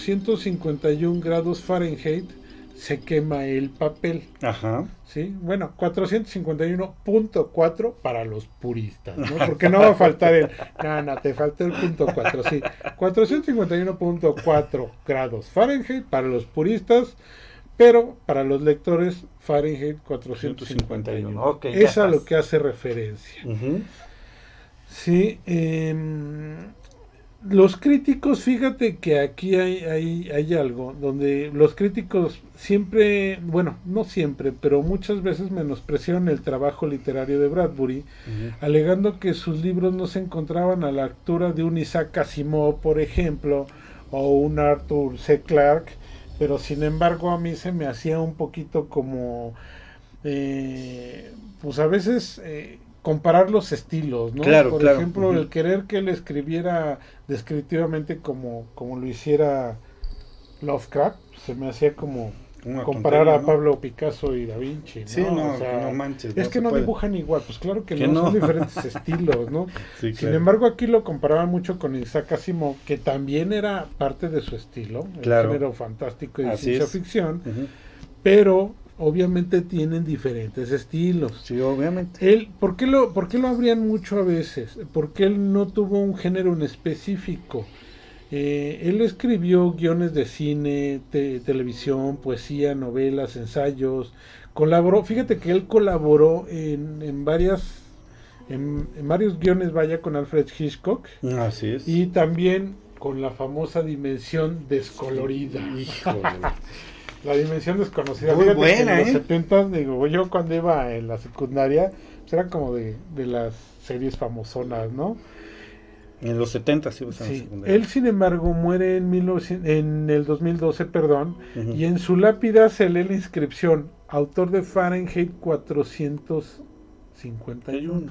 451 grados Fahrenheit se quema el papel. ¿Sí? Bueno, 451.4 para los puristas, ¿no? Porque no va a faltar el... No, te falta el punto 4, sí. 451.4 grados Fahrenheit para los puristas, pero para los lectores Fahrenheit 451. Es a lo que hace referencia. Sí, los críticos, fíjate que aquí hay algo donde los críticos siempre, bueno, no siempre, pero muchas veces menospreciaron el trabajo literario de Bradbury, alegando que sus libros no se encontraban a la altura de un Isaac Asimov, por ejemplo, o un Arthur C. Clarke. Pero sin embargo a mí se me hacía un poquito como, pues a veces comparar los estilos, ¿no? Por ejemplo, el querer que él escribiera descriptivamente como lo hiciera Lovecraft, se me hacía como comparar a Pablo Picasso y Da Vinci, ¿no?
Sí, o sea, no manches.
Es que no dibujan igual, pues claro que no, son diferentes estilos, ¿no? Sí, sin embargo, aquí lo comparaban mucho con Isaac Asimov, que también era parte de su estilo, el género fantástico y de ciencia ficción, pero obviamente tienen diferentes estilos.
Sí, obviamente.
Él, ¿por qué lo abrían mucho a veces? Porque él no tuvo un género en específico. Él escribió guiones de cine, televisión, poesía, novelas, ensayos. Fíjate que él colaboró en varios guiones, con Alfred Hitchcock.
Así es.
Y también con la famosa Dimensión Descolorida. La Dimensión Desconocida.
Muy buena,
en los 70, digo, yo cuando iba en la secundaria, pues era como de las series famosonas, ¿no?
En los 70 sí,
sí. Él, sin embargo, muere en el 2012, y en su lápida se lee la inscripción: autor de Fahrenheit 451.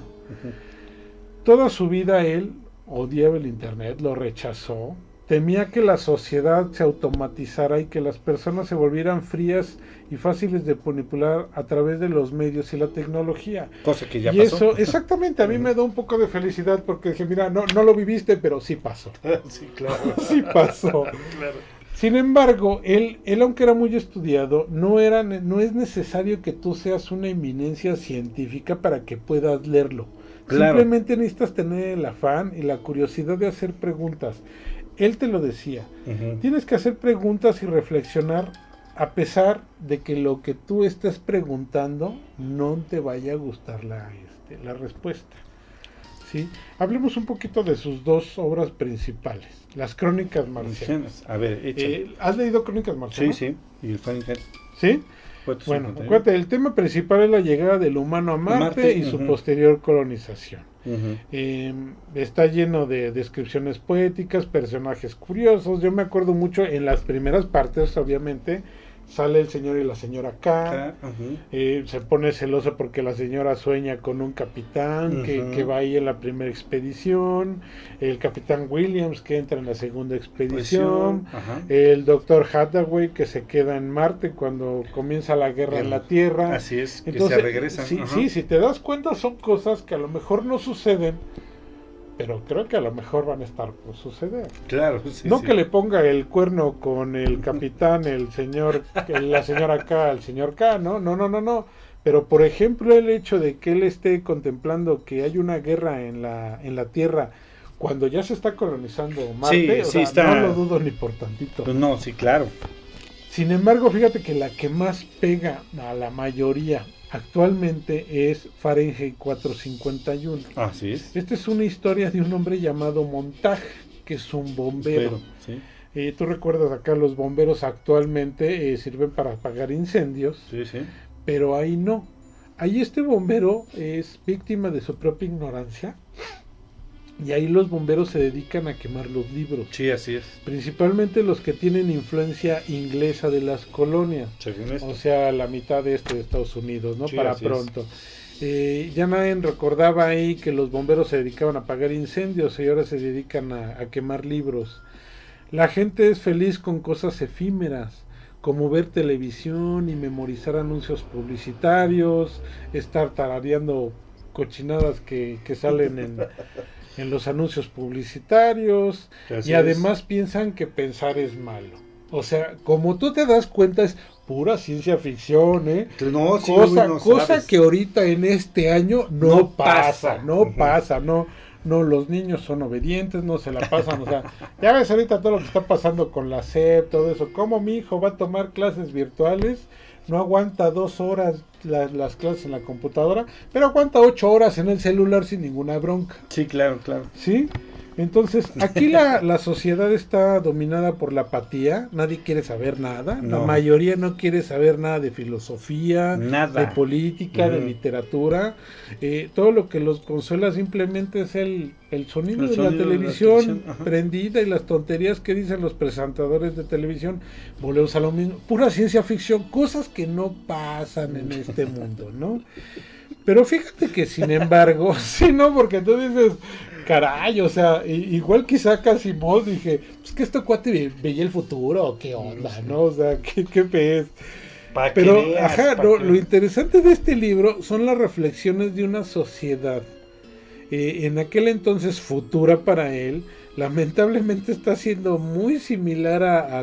Toda su vida él odiaba el internet, lo rechazó, temía que la sociedad se automatizara y que las personas se volvieran frías y fáciles de manipular a través de los medios y la tecnología.
Cosa que ya pasó.
Eso, exactamente, a mí me da un poco de felicidad porque dije, mira, no lo viviste, pero sí pasó.
Sí, claro.
Sí pasó.
Claro.
Sin embargo, él aunque era muy estudiado, no es necesario que tú seas una eminencia científica para que puedas leerlo. Claro. Simplemente necesitas tener el afán y la curiosidad de hacer preguntas. Él te lo decía. Tienes que hacer preguntas y reflexionar a pesar de que lo que tú estés preguntando no te vaya a gustar la respuesta. ¿Sí? Hablemos un poquito de sus dos obras principales, las Crónicas Marcianas.
A ver,
¿has leído Crónicas Marcianas?
Sí, y el Fahrenheit.
¿Sí? Bueno, acuérdate, el tema principal es la llegada del humano a Marte y su posterior colonización. Está lleno de descripciones poéticas, personajes curiosos. Yo me acuerdo mucho en las primeras partes, obviamente, sale el señor y la señora K. Se pone celoso porque la señora sueña con un capitán que va ahí en la primera expedición, el capitán Williams que entra en la segunda expedición, el doctor Hathaway que se queda en Marte cuando comienza la guerra en la Tierra.
Así es,
entonces,
que se regresan.
Sí, si te das cuenta son cosas que a lo mejor no suceden, pero creo que a lo mejor van a estar por suceder.
Claro, sí.
No que le ponga el cuerno con el capitán, la señora K, el señor K, no. Pero por ejemplo el hecho de que él esté contemplando que hay una guerra en la Tierra cuando ya se está colonizando Marte, no lo dudo ni por tantito.
Pues no, sí, claro.
Sin embargo, fíjate que la que más pega a la mayoría actualmente es Fahrenheit 451.
Así es.
Esta es una historia de un hombre llamado Montague, que es un bombero.
Sí.
Tú recuerdas acá, los bomberos actualmente sirven para apagar incendios.
Sí.
Pero ahí no. Ahí este bombero es víctima de su propia ignorancia. Y ahí los bomberos se dedican a quemar los libros.
Sí, así es.
Principalmente los que tienen influencia inglesa de las colonias. O sea, la mitad de Estados Unidos, ¿no? Sí, para pronto. Ya nadie recordaba ahí que los bomberos se dedicaban a apagar incendios y ahora se dedican a quemar libros. La gente es feliz con cosas efímeras, como ver televisión y memorizar anuncios publicitarios, estar tarareando cochinadas que salen en los anuncios publicitarios. Así y además piensan que pensar es malo. O sea, como tú te das cuenta, es pura ciencia ficción, ¿eh?
No, sí,
cosa que ahorita en este año no pasa. No, los niños son obedientes, no se la pasan, o sea, ya ves ahorita todo lo que está pasando con la SEP, todo eso, cómo mi hijo va a tomar clases virtuales, no aguanta 2 horas las clases en la computadora, pero aguanta 8 horas en el celular sin ninguna bronca.
Sí, claro.
¿Sí? Entonces, aquí la sociedad está dominada por la apatía, nadie quiere saber nada, la mayoría no quiere saber nada de filosofía, de política, de literatura, todo lo que los consuela simplemente es el sonido de la televisión prendida y las tonterías que dicen los presentadores de televisión. Volvemos a lo mismo, pura ciencia ficción, cosas que no pasan en este mundo, ¿no? Pero fíjate que sin embargo, sí, no, porque tú dices, caray, o sea, igual quizá Asimov, dije, pues que este cuate veía el futuro, o qué onda, ¿no? O sea, ¿qué ves? Pero, lo interesante de este libro son las reflexiones de una sociedad, en aquel entonces futura para él, lamentablemente está siendo muy similar a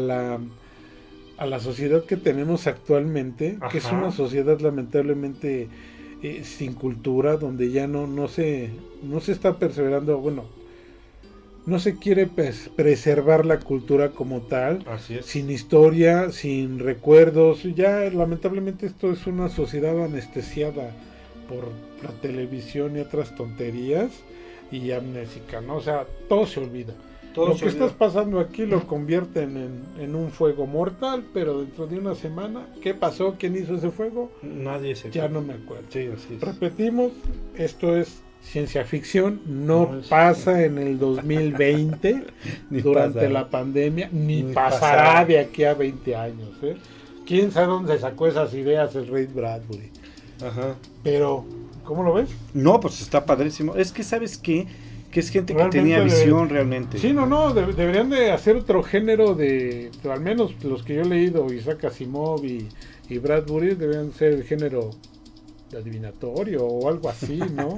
la sociedad que tenemos actualmente, que es una sociedad lamentablemente sin cultura, donde ya no se está perseverando, bueno, no se quiere preservar la cultura como tal, sin historia, sin recuerdos. Ya lamentablemente esto es una sociedad anestesiada por la televisión y otras tonterías y amnésica, ¿no? O sea, todo se olvida. Lo que estás pasando aquí lo convierten en un fuego mortal, pero dentro de una semana, ¿qué pasó? ¿Quién hizo ese fuego?
Nadie se
Ya no me acuerdo.
Sí, así es.
Repetimos, esto es ciencia ficción, no pasa en el 2020 durante la pandemia, ni pasará de aquí a 20 años. ¿Quién sabe dónde sacó esas ideas el Ray Bradbury?
Ajá.
Pero, ¿cómo lo ves?
No, pues está padrísimo. Es que, ¿sabes qué? Que es gente realmente que tenía visión realmente.
Sí, deberían de hacer otro género al menos los que yo he leído, Isaac Asimov y Bradbury, deberían ser el género adivinatorio o algo así, ¿no?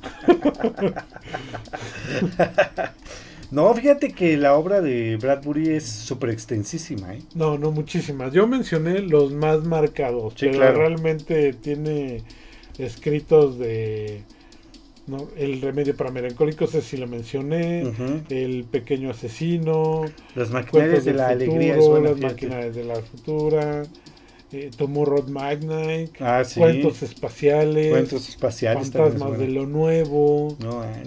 No, fíjate que la obra de Bradbury es súper extensísima, ¿eh?
No, muchísimas. Yo mencioné los más marcados, sí, pero claro, realmente tiene escritos de... ¿no? El remedio para melancólicos, ese sí lo mencioné, El pequeño asesino,
Las maquinarias de la alegría,
Las maquinarias de la futura, Tomorrow Midnight,
sí.
Cuentos espaciales, Fantasmas de lo nuevo,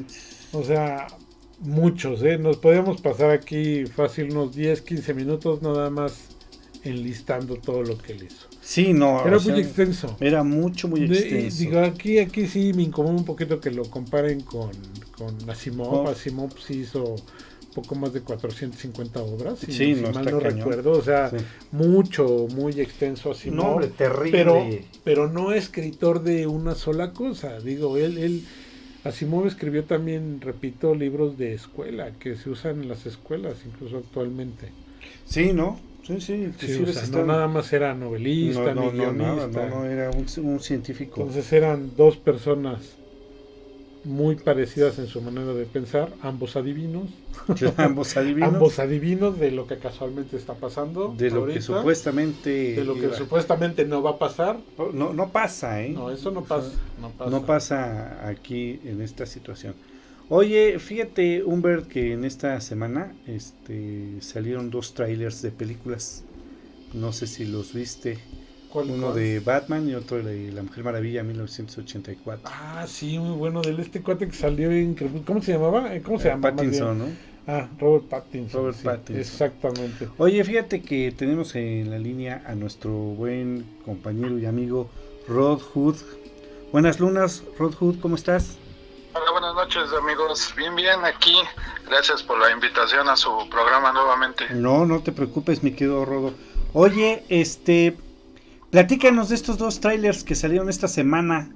o sea, muchos, nos podemos pasar aquí fácil unos 10, 15 minutos nada más enlistando todo lo que él hizo.
Sí, no.
Era muy extenso.
Era muy extenso.
Digo, aquí sí me incomoda un poquito que lo comparen con Asimov. Asimov sí hizo poco más de 450 obras, si mal no recuerdo. O sea, muy extenso Asimov.
No, hombre, terrible.
Pero no escritor de una sola cosa. Digo, él Asimov escribió también, repito, libros de escuela que se usan en las escuelas, incluso actualmente.
Sí, ¿no? Sí,
o sea, no nada más era novelista ni guionista.
No, era un científico.
Entonces eran dos personas muy parecidas en su manera de pensar, ambos adivinos.
Ambos
adivinos de lo que casualmente está pasando.
De lo ahorita, que supuestamente...
De lo que supuestamente no va a pasar.
No pasa, ¿eh?
No, eso no pasa.
No pasa aquí en esta situación. Oye, fíjate, Humbert, que en esta semana salieron 2 trailers de películas. No sé si los viste. Uno de Batman y otro de La Mujer Maravilla 1984.
Ah, sí, muy bueno. Del cuate que salió en... ¿Cómo se llamaba? ¿Cómo se llama?
Pattinson, ¿no?
Robert Pattinson.
Pattinson.
Exactamente.
Oye, fíjate que tenemos en la línea a nuestro buen compañero y amigo Rod Hood. Buenas lunas, Rod Hood, ¿cómo estás?
Hola, buenas noches, amigos. Bien, aquí. Gracias por la invitación a su programa nuevamente.
No te preocupes, mi querido Rodo. Oye, platícanos de estos 2 trailers que salieron esta semana.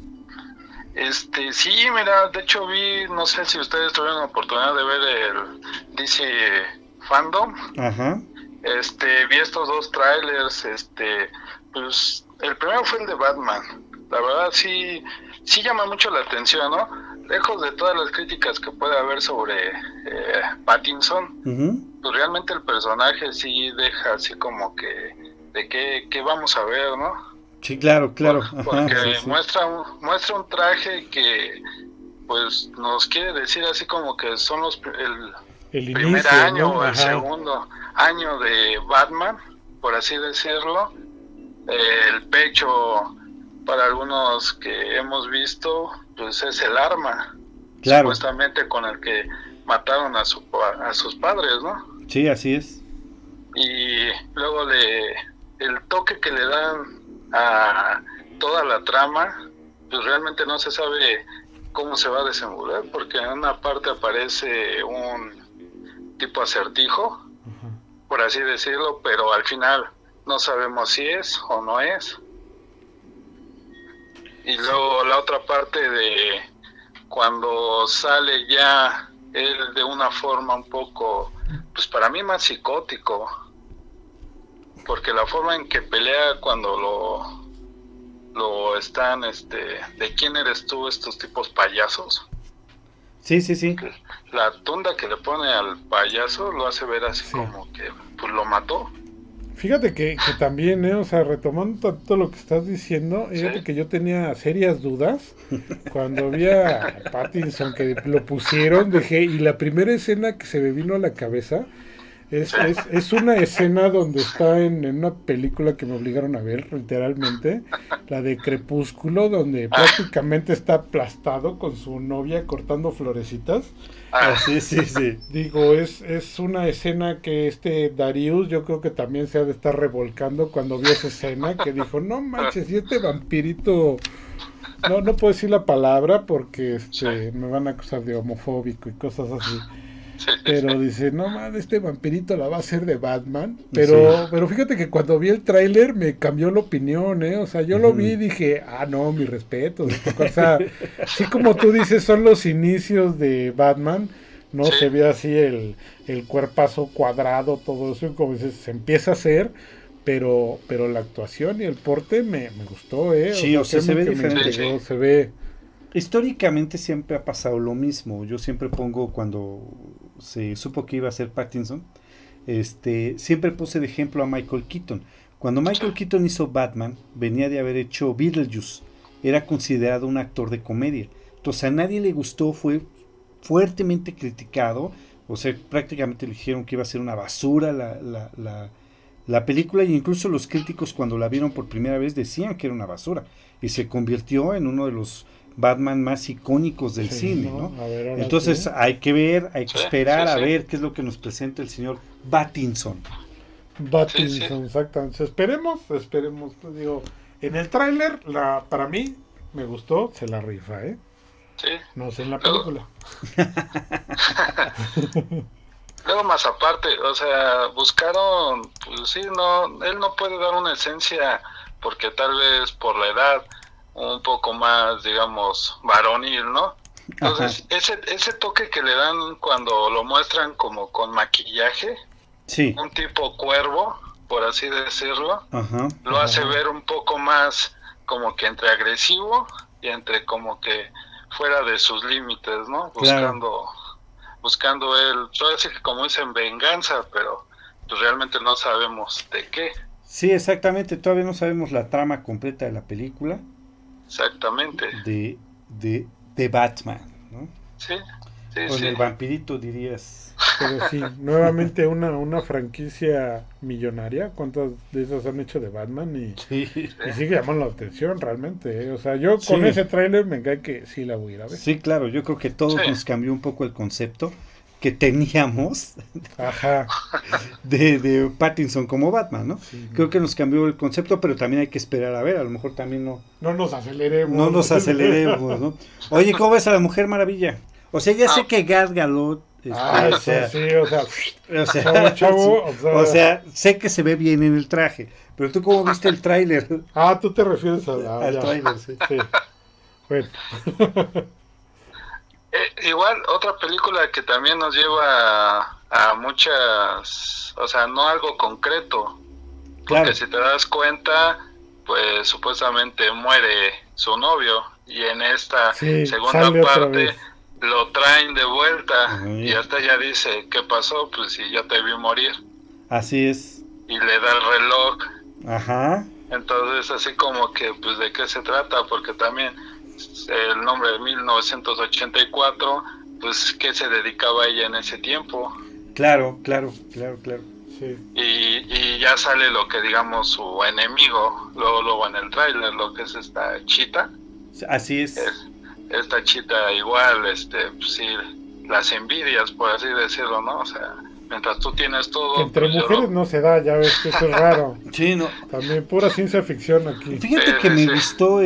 Sí, mira, de hecho no sé si ustedes tuvieron la oportunidad de ver el DC Fandom.
Ajá.
Vi estos 2 trailers, pues el primero fue el de Batman. La verdad sí llama mucho la atención, ¿no? Lejos de todas las críticas que puede haber sobre Pattinson, pues realmente el personaje sí deja así como que de qué vamos a ver, ¿no?
Sí, claro.
Porque sí. muestra un traje que pues nos quiere decir así como que son el primer inicio, año, ¿no? O el segundo año de Batman, por así decirlo. El pecho, para algunos que hemos visto, pues es el arma, claro, supuestamente con el que mataron a sus padres, ¿no?
Sí, así es.
Y luego el toque que le dan a toda la trama, pues realmente no se sabe cómo se va a desenvolver, porque en una parte aparece un tipo acertijo, por así decirlo, pero al final no sabemos si es o no es. Y luego la otra parte de cuando sale ya él de una forma un poco, pues para mí más psicótico, porque la forma en que pelea cuando lo están, ¿de quién eres tú? Estos tipos payasos.
Sí.
La tunda que le pone al payaso lo hace ver así como que pues lo mató.
Fíjate que también, o sea, retomando todo lo que estás diciendo, fíjate que yo tenía serias dudas cuando vi a Pattinson que lo pusieron, y la primera escena que se me vino a la cabeza es una escena donde está en una película que me obligaron a ver, literalmente, la de Crepúsculo, donde prácticamente está aplastado con su novia cortando florecitas. Sí. Digo, es una escena que Darius, yo creo que también se ha de estar revolcando cuando vio esa escena, que dijo, no manches, y este vampirito, no puedo decir la palabra porque me van a acusar de homofóbico y cosas así. Pero dice, no mames, este vampirito la va a hacer de Batman. Pero fíjate que cuando vi el tráiler me cambió la opinión, O sea, yo lo vi y dije, no, mi respeto. O sea, sí, como tú dices, son los inicios de Batman. No se ve así el cuerpazo cuadrado, todo eso, como dices, se empieza a hacer. Pero la actuación y el porte me gustó,
Sí, o sea, se ve diferente.
Se ve...
Históricamente siempre ha pasado lo mismo. Yo siempre pongo, cuando se supo que iba a ser Pattinson, siempre puse de ejemplo a Michael Keaton. Cuando Michael Keaton hizo Batman, venía de haber hecho Beetlejuice. Era considerado un actor de comedia. Entonces a nadie le gustó, fue fuertemente criticado. O sea, prácticamente le dijeron que iba a ser una basura la película, y incluso los críticos cuando la vieron por primera vez decían que era una basura. Y se convirtió en uno de los Batman más icónicos del cine, ¿no? Entonces hay que ver, hay que esperar a ver qué es lo que nos presenta el señor Pattinson.
Exactamente. Esperemos, digo, en el tráiler, para mí, me gustó, se la rifa,
Sí.
No sé en la película.
Luego más aparte, o sea, buscaron, pues sí, él no puede dar una esencia, porque tal vez por la edad, un poco más, digamos, varonil, ¿no? Entonces, ese toque que le dan cuando lo muestran como con maquillaje, un tipo cuervo, por así decirlo, lo hace ver un poco más como que entre agresivo y entre como que fuera de sus límites, ¿no? Buscando él, todo eso que como dicen venganza, pero pues realmente no sabemos de qué.
Sí, exactamente, todavía no sabemos la trama completa de la película.
Exactamente.
De Batman, ¿no?
Sí.
Con el vampirito dirías.
Pero sí, nuevamente una franquicia millonaria. ¿Cuántas de esas han hecho de Batman? Y sigue llamando la atención realmente, O sea, yo con ese tráiler me cae que sí la voy a ir a ver.
Sí, claro, yo creo que todos nos cambió un poco el concepto que teníamos de Pattinson como Batman, ¿no? Sí, creo que nos cambió el concepto, pero también hay que esperar a ver, a lo mejor también
no nos aceleremos.
No nos aceleremos, ¿no? Oye, ¿cómo ves a la Mujer Maravilla? O sea, ya sé que Gal Gadot, o sea, sé que se ve bien en el traje, pero tú cómo viste el tráiler.
Tú te refieres al tráiler, sí. Bueno.
Igual otra película que también nos lleva a muchas, o sea, no algo concreto, porque si te das cuenta, pues supuestamente muere su novio, y en esta segunda parte lo traen de vuelta, y hasta ella dice, ¿qué pasó? Pues si ya te vi morir.
Así es.
Y le da el reloj. Entonces así como que, pues, ¿de qué se trata? Porque también el nombre de 1984, pues, ¿qué se dedicaba ella en ese tiempo?
Claro. Sí.
Y ya sale lo que, digamos, su enemigo, luego en el tráiler, lo que es esta Chita.
Así es.
Esta Chita igual, pues sí, las envidias, por así decirlo, ¿no? O sea, mientras tú tienes todo...
Que entre mujeres no se da, ya ves que eso es raro.
Sí, no.
También pura ciencia ficción aquí.
Fíjate que me gustó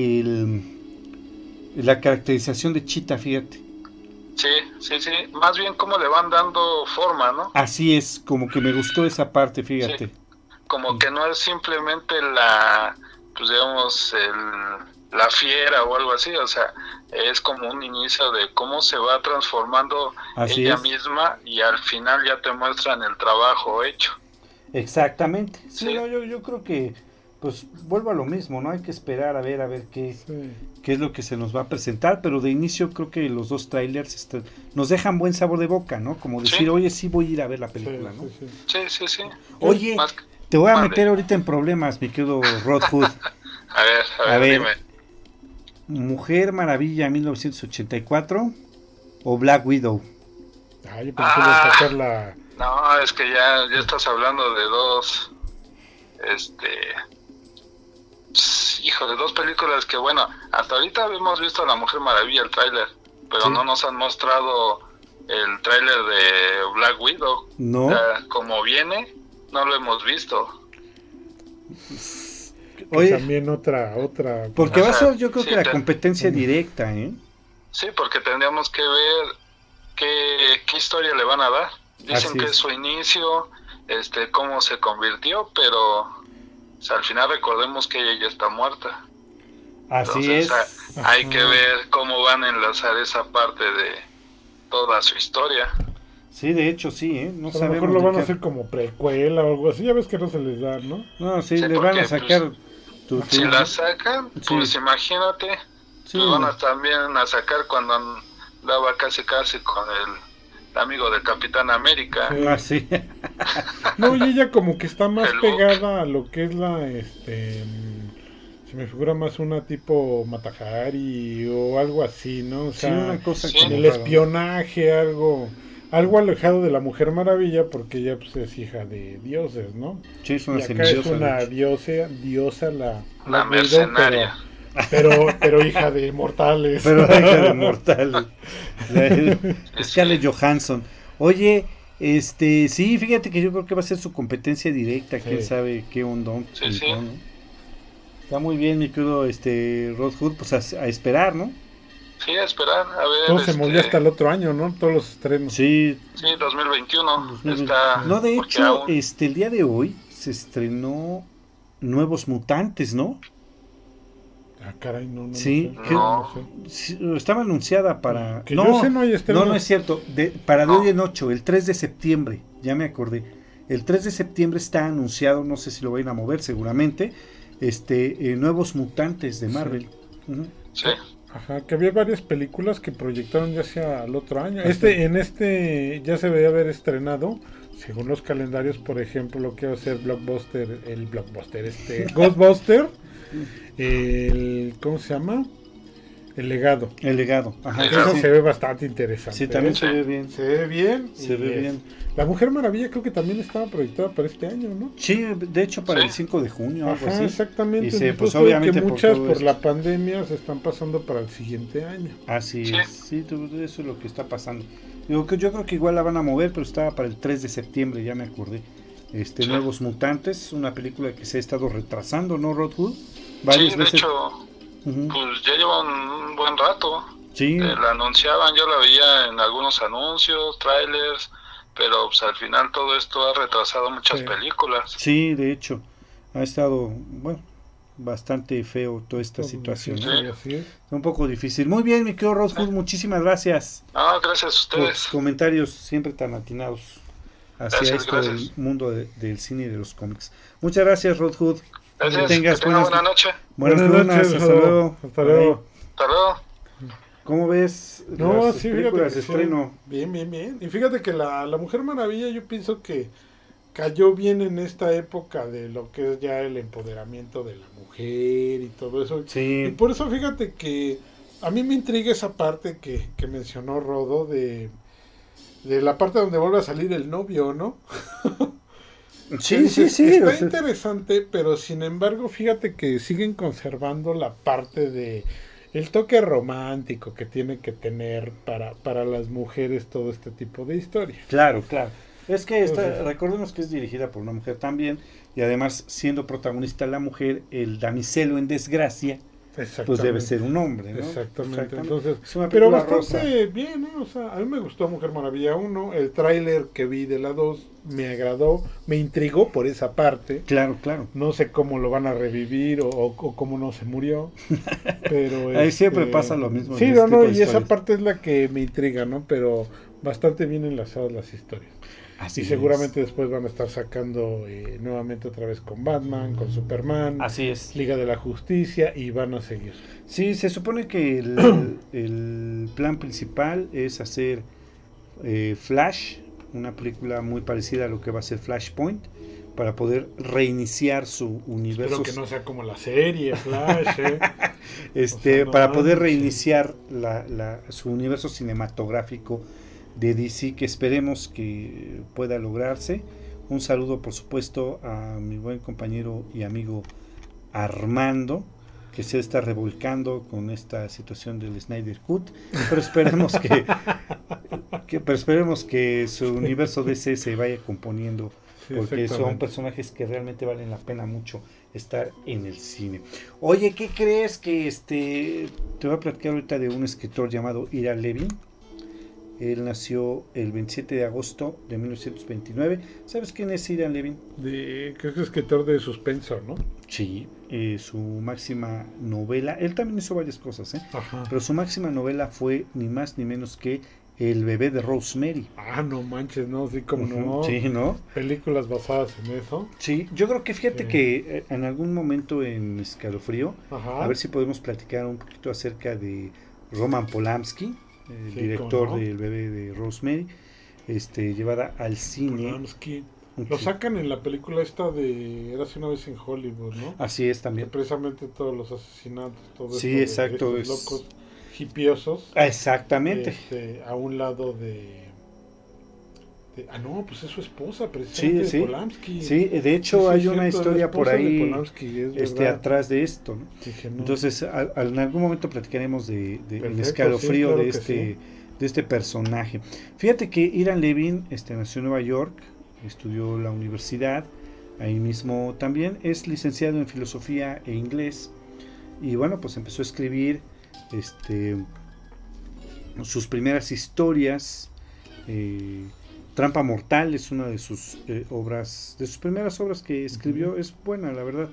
la caracterización de Chita, fíjate.
Sí, más bien cómo le van dando forma, ¿no?
Así es, como que me gustó esa parte, fíjate.
Sí. Como que no es simplemente pues digamos, la fiera o algo así, o sea, es como un inicio de cómo se va transformando ella misma, y al final ya te muestran el trabajo hecho.
Exactamente. Sí. No, yo creo que, pues, vuelvo a lo mismo, ¿no? Hay que esperar a ver qué es lo que se nos va a presentar, pero de inicio creo que los dos trailers nos dejan buen sabor de boca, ¿no? Como decir, oye, sí voy a ir a ver la película, ¿no?
Sí.
Oye, Te voy a meter ahorita en problemas, mi querido Rod Hood.
a ver, dime.
Mujer Maravilla 1984 o Black Widow.
Yo pensé que iba a sacar la...
No, es que ya estás hablando de dos, de dos películas que, bueno, hasta ahorita hemos visto a La Mujer Maravilla, el tráiler, pero no nos han mostrado el tráiler de Black Widow.
No.
O sea, como viene, no lo hemos visto.
Oye, también otra.
Porque va a ser, yo creo que la competencia directa, ¿eh?
Sí, porque tendríamos que ver qué historia le van a dar. Dicen que es su inicio, cómo se convirtió, pero al final recordemos que ella ya está muerta.
Así es.
Hay que ver cómo van a enlazar esa parte de toda su historia.
Sí, de hecho sí, ¿eh? No
a lo mejor lo van a hacer como precuela o algo así, ya ves que no se les da, ¿no?
No, sí le van a sacar...
Si la sacan, pues imagínate, van a también a sacar cuando andaba casi con el amigo del Capitán América.
Sí.
No, y ella como que está más pegada a lo que es la, se me figura más una tipo Mata-Hari o algo así, ¿no? O sea,
una cosa
en el espionaje, algo alejado de la Mujer Maravilla, porque ella pues es hija de dioses, ¿no?
Sí, es una
y acá es una diosa
la mercenaria.
Pero hija de mortales.
Scarlett Johansson. Oye, sí, fíjate que yo creo que va a ser su competencia directa, quién sabe qué ondón.
Sí.
¿No? Está muy bien, mi querido Rod Hood, pues a esperar, ¿no?
Sí, a esperar, a ver.
Todo se movió hasta el otro año, ¿no? Todos los estrenos.
Sí,
2021. Está,
no, de hecho, el día de hoy se estrenó Nuevos Mutantes, ¿no?
Caray, no.
Sí,
no
sé. Estaba anunciada para...
Que yo sé, no hay estreno.
No es cierto. Para de hoy en 8, el 3 de septiembre, ya me acordé. El 3 de septiembre está anunciado, no sé si lo vayan a mover seguramente, Nuevos Mutantes de Marvel.
Sí.
Ajá, que había varias películas que proyectaron ya hacia el otro año. En ya se debería haber estrenado, según los calendarios, por ejemplo, lo que va a ser Ghostbuster, ¿cómo se llama? El legado.
Ajá.
Eso se ve bastante interesante.
Sí, también se ve bien.
Se ve bien.
Se ve bien.
La Mujer Maravilla creo que también estaba proyectada para este año, ¿no?
Sí, de hecho para el 5 de junio, algo así.
Exactamente. Pues obviamente que muchas por la pandemia se están pasando para el siguiente año.
Así es. Sí, eso es lo que está pasando. Yo creo que igual la van a mover, pero estaba para el 3 de septiembre, ya me acordé. Nuevos Mutantes, una película que se ha estado retrasando, ¿no, Rod Hood?
Varias veces. De hecho, pues ya lleva un buen rato.
Sí.
La anunciaban, yo la veía en algunos anuncios, trailers, pero pues al final todo esto ha retrasado muchas películas.
Sí, de hecho, ha estado, bastante feo toda esta situación.
Sí.
Es un poco difícil. Muy bien, mi querido Rod Hood, muchísimas gracias.
Gracias a ustedes.
Por sus comentarios siempre tan atinados hacia del mundo del cine y de los cómics. Muchas gracias, Rod Hood.
Gracias, que tengas buena noche.
Buenas noches, hasta luego.
Hasta luego.
¿Cómo ves
las películas
de estreno?
Bien. Y fíjate que la Mujer Maravilla yo pienso que cayó bien en esta época de lo que es ya el empoderamiento de la mujer y todo eso.
Sí.
Y por eso fíjate que a mí me intriga esa parte que mencionó Rodo de la parte donde vuelve a salir el novio, ¿no?
Sí.
Está interesante, pero sin embargo, fíjate que siguen conservando la parte de el toque romántico que tiene que tener para las mujeres todo este tipo de historias.
Claro. Es que recordemos que es dirigida por una mujer también, y además siendo protagonista la mujer, el damiselo en desgracia, pues debe ser un hombre, ¿no?
Exactamente. Entonces, pero bastante bien, ¿eh? O sea, a mí me gustó Mujer Maravilla 1, el tráiler que vi de la 2 me agradó, me intrigó por esa parte.
Claro.
No sé cómo lo van a revivir o cómo no se murió, pero
ahí siempre pasa lo mismo.
Sí, y esa parte es la que me intriga, ¿no? Pero bastante bien enlazadas las historias.
Así
y seguramente después van a estar sacando nuevamente otra vez con Batman, con Superman,
así es,
Liga de la Justicia, y van a seguir.
Sí, se supone que el plan principal es hacer Flash, una película muy parecida a lo que va a ser Flashpoint, para poder reiniciar su universo.
Espero que no sea como la serie Flash,
para poder reiniciar su universo cinematográfico de DC, que esperemos que pueda lograrse. Un saludo, por supuesto, a mi buen compañero y amigo Armando, que se está revolcando con esta situación del Snyder Cut, pero esperemos que su universo DC se vaya componiendo, porque son personajes que realmente valen la pena mucho estar en el cine. Oye, ¿qué crees? Que te voy a platicar ahorita de un escritor llamado Ira Levin. Él nació el 27 de agosto de 1929. ¿Sabes quién es Ira Levin?
Creo que es escritor de suspenso, ¿no?
Sí, su máxima novela, él también hizo varias cosas, pero su máxima novela fue ni más ni menos que El bebé de Rosemary.
No manches, no, sí, como no.
Sí, ¿no?
Películas basadas en eso.
Sí, yo creo que fíjate que en algún momento en Escalofrío, a ver si podemos platicar un poquito acerca de Roman Polanski, el director del bebé de Rosemary, llevada al cine.
Polanski. Lo sacan en la película esta de Érase una vez en Hollywood, ¿no?
Así es también.
Que precisamente todos los asesinatos, todo
sí,
esto
exacto,
de locos hipiosos.
Exactamente.
A un lado de no, pues es su esposa, precisamente,
sí,
Polanski.
Sí, de hecho hay una historia por ahí
de
atrás de esto, ¿no?
Dije, no.
Entonces, en algún momento platicaremos de el escalofrío, claro, de este personaje. Fíjate que Ira Levin nació en Nueva York, estudió la universidad, ahí mismo también, es licenciado en filosofía e inglés, y bueno, pues empezó a escribir sus primeras historias. Trampa Mortal es una de sus obras, de sus primeras obras que escribió. Es buena, la verdad.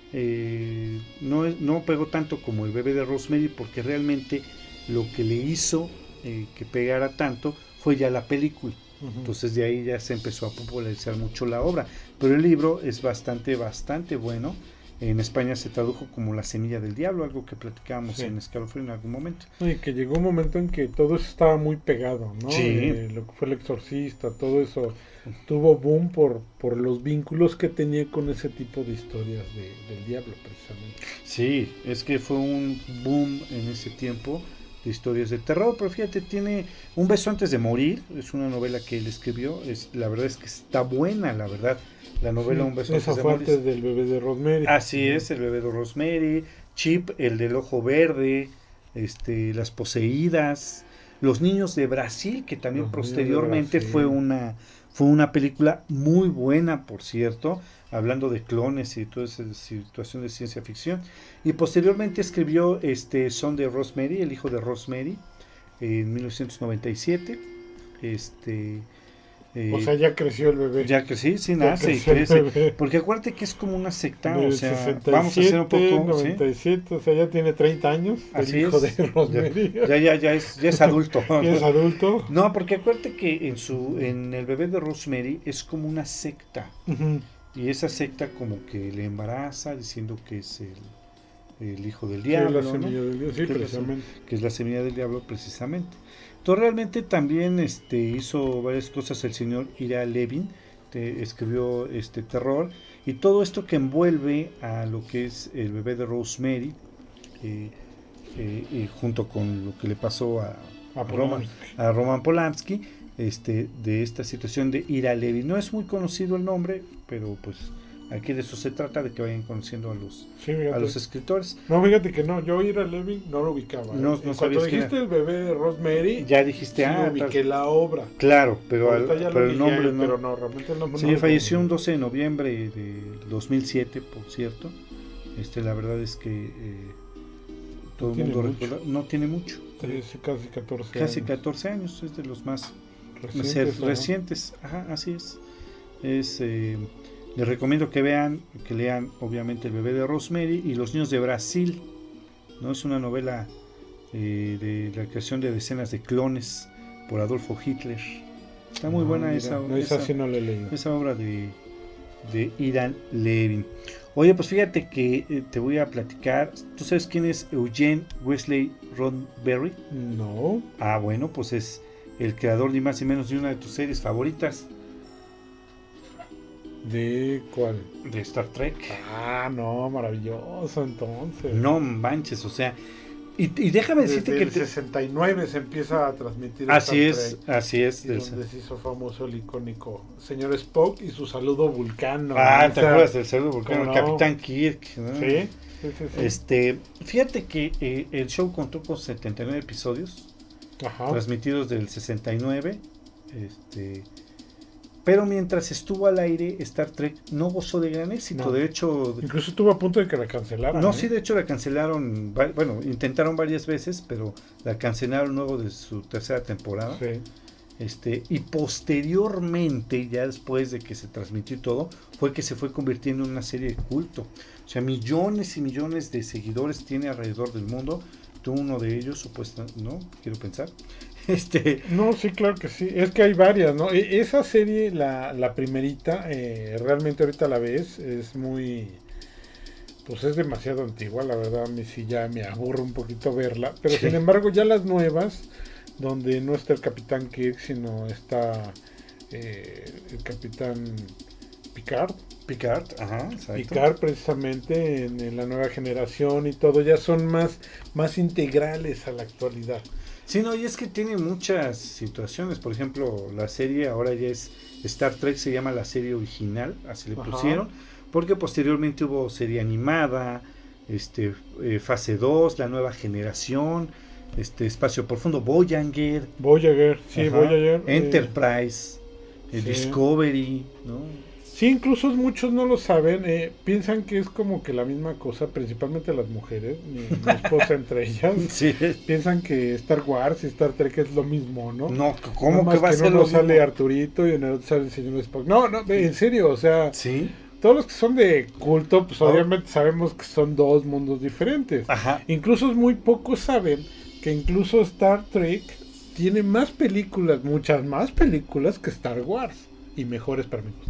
No pegó tanto como El bebé de Rosemary, porque realmente lo que le hizo que pegara tanto fue ya la película. Entonces de ahí ya se empezó a popularizar mucho la obra, pero el libro es bastante bueno. En España se tradujo como La semilla del diablo, algo que platicábamos en Escalofrío en algún momento.
Y que llegó un momento en que todo eso estaba muy pegado, ¿no?
Sí.
Lo que fue El Exorcista, todo eso tuvo boom por los vínculos que tenía con ese tipo de historias del diablo, precisamente.
Sí, es que fue un boom en ese tiempo de historias de terror, pero fíjate, tiene Un beso antes de morir, es una novela que él escribió, la verdad es que está buena, la verdad. La novela Un beso antes de morir.
Esa del bebé de Rosemary.
Así es, El bebé de Rosemary, Chip, el del ojo verde, Las poseídas, Los niños de Brasil, que también posteriormente fue una película muy buena, por cierto, hablando de clones y toda esa situación de ciencia ficción. Y posteriormente escribió Son de Rosemary, El hijo de Rosemary, en 1997.
O sea, ya creció el bebé.
Ya que sí nace y crece. Porque acuérdate que es como una secta, o sea, 67, vamos a hacer un poco.
97, ¿sí? O sea, ya tiene 30 años.
Así
el hijo de Rosemary.
Ya es adulto.
¿Ya es adulto?
No, porque acuérdate que en El bebé de Rosemary es como una secta. Y esa secta como que le embaraza diciendo que es el hijo del diablo.
Sí, la semilla del diablo, sí, precisamente.
Que es la semilla del diablo, precisamente. Entonces realmente también hizo varias cosas el señor Ira Levin, escribió terror, y todo esto que envuelve a lo que es El bebé de Rosemary, junto con lo que le pasó a Roman Polanski, de esta situación de Ira Levin. No es muy conocido el nombre, pero pues aquí de eso se trata, de que vayan conociendo a los escritores.
No, fíjate que no, yo Ira Levin no lo ubicaba.
No
cuando dijiste El bebé de Rosemary,
ya dijiste,
ubiqué la obra.
Claro, pero el nombre no.
Pero no, realmente el nombre
sí, falleció un 12 de noviembre de 2007, por cierto. La verdad es que todo el mundo recuerda, no tiene mucho.
Casi 14 años.
Casi 14 años, es de los más recientes. Ajá, así es. Les recomiendo que lean obviamente El bebé de Rosemary y Los niños de Brasil, ¿no? Es una novela de la creación de decenas de clones por Adolfo Hitler. Está muy buena esa
sí no la he leído.
Esa obra de Ira Levin. Oye, pues fíjate que te voy a platicar. ¿Tú sabes quién es Eugene Wesley Roddenberry?
No.
Bueno, pues es el creador ni más ni menos de una de tus series favoritas.
¿De cuál?
De Star Trek.
Ah, no, maravilloso entonces.
No manches, o sea, y déjame decirte que...
Desde el 69 se empieza a transmitir
así
Star Trek.
Así es.
Donde se hizo famoso el icónico señor Spock y su saludo vulcano.
¿Te acuerdas del saludo vulcano? El Capitán Kirk, ¿no?
Sí.
Fíjate que el show contó con 79 episodios. Ajá. Transmitidos del 69. Pero mientras estuvo al aire, Star Trek no gozó de gran éxito. No. De hecho,
incluso estuvo a punto de que la cancelaran.
No, sí, de hecho la cancelaron. Bueno, intentaron varias veces, pero la cancelaron luego de su tercera temporada. Sí. Y posteriormente, ya después de que se transmitió todo, fue que se fue convirtiendo en una serie de culto. O sea, millones y millones de seguidores tiene alrededor del mundo. Tú uno de ellos, supuestamente, ¿no? Quiero pensar.
No, sí, claro que sí. Es que hay varias, ¿no? Esa serie, la primerita, realmente ahorita la ves, es muy... Pues es demasiado antigua, la verdad, a mí sí ya me aburre un poquito verla. Pero sí. Sin embargo, ya las nuevas, donde no está el Capitán Kirk, sino está el Capitán Picard,
ajá, exacto.
Picard precisamente en la nueva generación y todo, ya son más integrales a la actualidad.
Sí, no, y es que tiene muchas situaciones. Por ejemplo, la serie ahora ya es Star Trek, se llama la serie original, así le pusieron, porque posteriormente hubo serie animada, fase 2, la nueva generación, Espacio Profundo, Voyager,
sí, Voyager,
Enterprise, sí. Discovery, ¿no?
Sí, incluso muchos no lo saben, piensan que es como que la misma cosa, principalmente las mujeres, mi esposa entre ellas, sí. Piensan que Star Wars y Star Trek es lo mismo, ¿no?
No, ¿cómo que va a ser
lo mismo? En uno sale Arturito y en el otro sale el señor Spock. No, en serio, o sea,
¿sí?
Todos los que son de culto, pues obviamente sabemos que son dos mundos diferentes.
Ajá.
Incluso muy pocos saben que incluso Star Trek tiene más películas, muchas más películas que Star Wars, y mejores para mi gusto.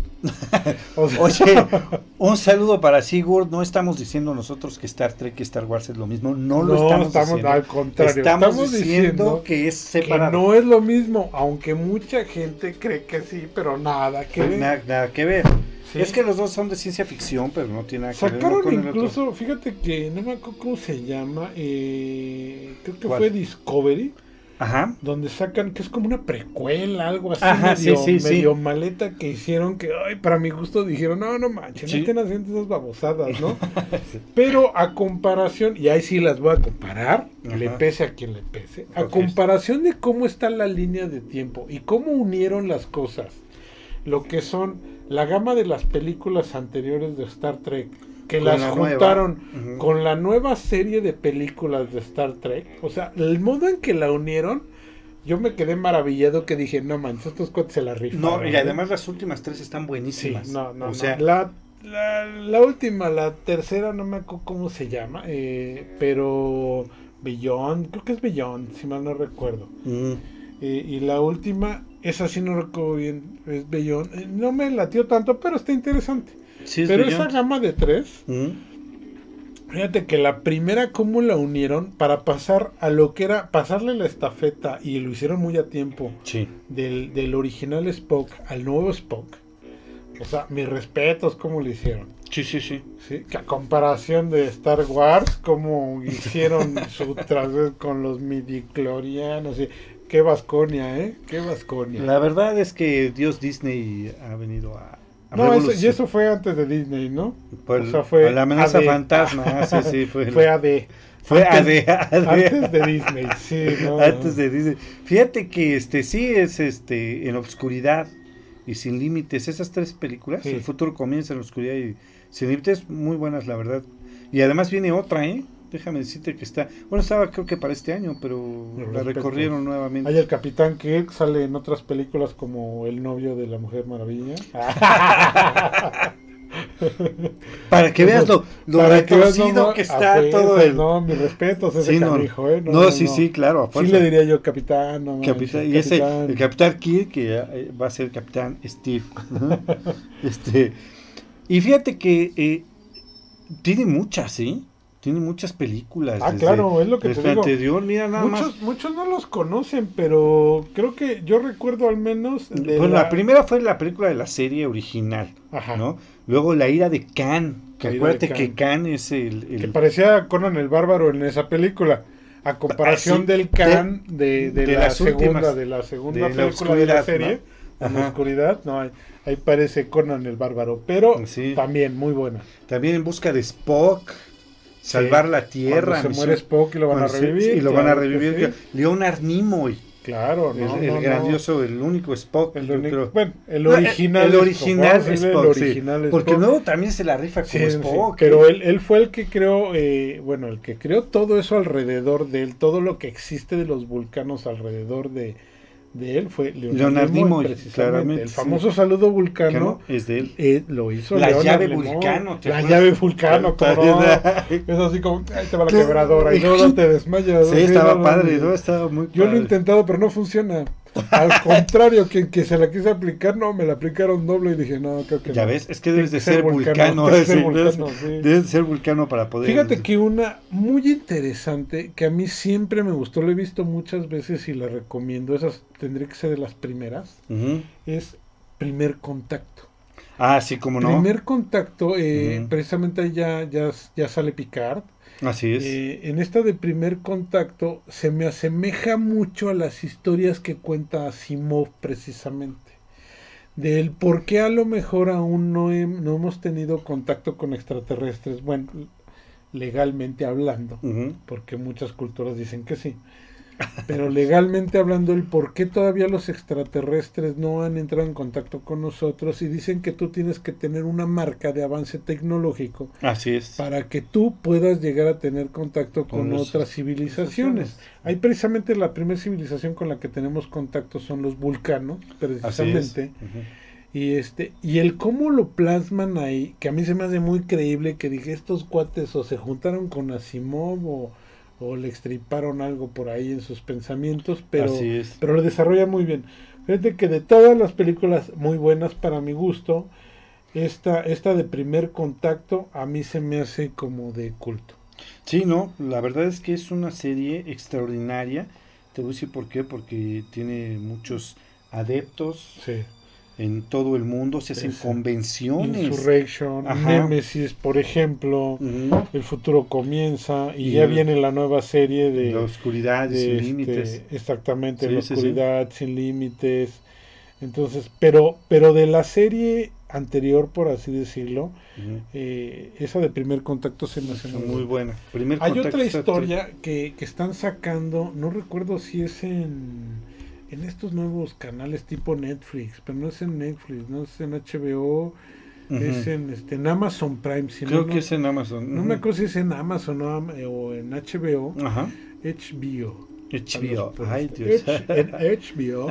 Oye, un saludo para Sigurd. No estamos diciendo nosotros que Star Trek y Star Wars es lo mismo. No lo estamos diciendo.
Al contrario,
estamos diciendo que es separado.
Que no es lo mismo, aunque mucha gente cree que sí, pero nada que ver.
Nada que ver. Sí. Es que los dos son de ciencia ficción, pero no tiene nada que ver.
Sacaron incluso, fíjate que no me acuerdo cómo se llama, creo que fue Discovery.
Ajá.
Donde sacan que es como una precuela, algo así.
Ajá,
medio maleta que hicieron que, ay, para mi gusto dijeron, no manches, no estén haciendo esas babosadas, ¿no? Sí. Pero a comparación, y ahí sí las voy a comparar, le pese a quien le pese, a comparación de cómo está la línea de tiempo y cómo unieron las cosas, lo que son la gama de las películas anteriores de Star Trek, que con las juntaron con la nueva serie de películas de Star Trek, o sea, el modo en que la unieron, yo me quedé maravillado, que dije, no manches, estos cuates se la rifan.
No, y además las últimas tres están buenísimas.
Sí, o sea, la última, la tercera, no me acuerdo cómo se llama, pero Beyond, creo que es Beyond, si mal no recuerdo. Y la última, esa sí no recuerdo bien, es Beyond, no me latió tanto, pero está interesante.
Sí,
pero esa gama de tres, fíjate que la primera, cómo la unieron para pasar a lo que era, pasarle la estafeta, y lo hicieron muy a tiempo, del original Spock al nuevo Spock. O sea, mis respetos, cómo lo hicieron.
Sí.
Que a comparación de Star Wars, cómo hicieron su trasvés con los midichlorianos. Qué Vasconia, qué Vasconia.
La verdad es que Dios Disney ha venido a
eso fue antes de Disney, ¿no?
O sea, fue la amenaza AD. Fantasma, sí,
fue AD.
Fue
AD. Antes de Disney, sí, no.
Antes de Disney. Fíjate que sí es En Obscuridad y Sin Límites, esas tres películas, El futuro comienza en la oscuridad y Sin Límites, muy buenas, la verdad. Y además viene otra, déjame decirte que estaba creo que para este año, pero la recorrieron nuevamente.
Hay el Capitán Kirk, sale en otras películas como el novio de la Mujer Maravilla.
Para que veas lo retorcido que está todo el...
No, mis respetos, ese canijo,
Sí, claro.
Sí le diría yo Capitán, no
Capitán, y el Capitán Kirk, que va a ser Capitán Steve. Y fíjate que tiene muchas, Tiene muchas películas.
Claro, es lo que te digo.
Anterior, mira,
muchos no los conocen, pero creo que yo recuerdo al menos...
la primera fue la película de la serie original, ¿no? Luego La ira de Khan, que acuérdate que Khan es el...
Que parecía Conan el Bárbaro en esa película, a comparación del Khan de la segunda película de la serie, ¿no? En la oscuridad, no, ahí parece Conan el Bárbaro, pero también muy buena.
También En busca de Spock... Salvar la Tierra.
Se muere Spock y lo van a revivir.
Leonard Nimoy.
Claro,
el grandioso, el único Spock.
El original.
El original Spock. Porque luego también se la rifa como Spock.
Pero él fue el que creó, el que creó todo eso alrededor de él, todo lo que existe de los vulcanos alrededor de él fue
Leonard Nimoy, claramente.
El famoso saludo vulcano
es de él.
Lo hizo
la llave vulcano.
La llave vulcano, es así como, ahí te va la quebradora y no te desmayas.
Sí, estaba padre, ¿no? Estaba muy padre.
Yo lo he intentado, pero no funciona. Al contrario, que se la quise aplicar, no, me la aplicaron doble y dije, no, creo que
ya
no.
ves, es que debes de ser vulcano. Debes de ser vulcano para poder...
Fíjate que una muy interesante, que a mí siempre me gustó, lo he visto muchas veces y la recomiendo, esas tendría que ser de las primeras, es Primer Contacto.
Sí, cómo no.
Primer Contacto, precisamente ahí ya sale Picard.
Así es.
En esta de Primer Contacto se me asemeja mucho a las historias que cuenta Asimov precisamente. Del por qué a lo mejor aún no hemos tenido contacto con extraterrestres. Bueno, legalmente hablando, porque muchas culturas dicen que sí. Pero legalmente hablando, el por qué todavía los extraterrestres no han entrado en contacto con nosotros, y dicen que tú tienes que tener una marca de avance tecnológico.
Así es.
Para que tú puedas llegar a tener contacto con otras civilizaciones. Hay precisamente la primera civilización con la que tenemos contacto son los vulcanos, precisamente. Y el cómo lo plasman ahí, que a mí se me hace muy creíble, que dije, estos cuates o se juntaron con Asimov o le extriparon algo por ahí en sus pensamientos, pero lo desarrolla muy bien. Fíjate que de todas las películas muy buenas para mi gusto, esta de Primer Contacto a mí se me hace como de culto.
Sí, no, la verdad es que es una serie extraordinaria. Te voy a decir por qué, porque tiene muchos adeptos.
Sí.
En todo el mundo se hacen convenciones.
Insurrection, Nemesis, por ejemplo, El futuro comienza, y ya viene la nueva serie de
La oscuridad sin límites.
Exactamente, La oscuridad sin límites. Entonces, pero de la serie anterior, por así decirlo, esa de Primer Contacto se me hace
muy buena.
Hay otra historia que están sacando, no recuerdo si es en estos nuevos canales tipo Netflix, pero no es en Netflix, no es en HBO, es en Amazon Prime.
Creo que es en Amazon.
No me acuerdo si es en Amazon o en HBO. HBO.
Ay, Dios.
En HBO.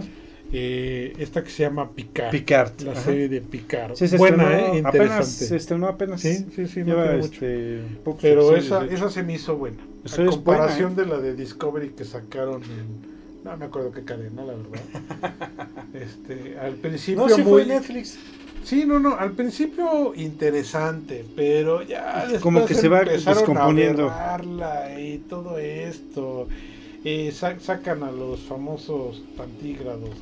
Esta que se llama Picard. La serie de Picard.
Sí,
buena, interesante.
Se estrenó apenas.
Sí,
lleva
no mucho. Pero esa se me hizo buena. A comparación de la de Discovery que sacaron no me acuerdo qué cadena, la verdad. Al principio
fue Netflix.
Sí, al principio interesante, pero ya después
como que se va descomponiendo
y todo esto. Sacan a los famosos tantígrados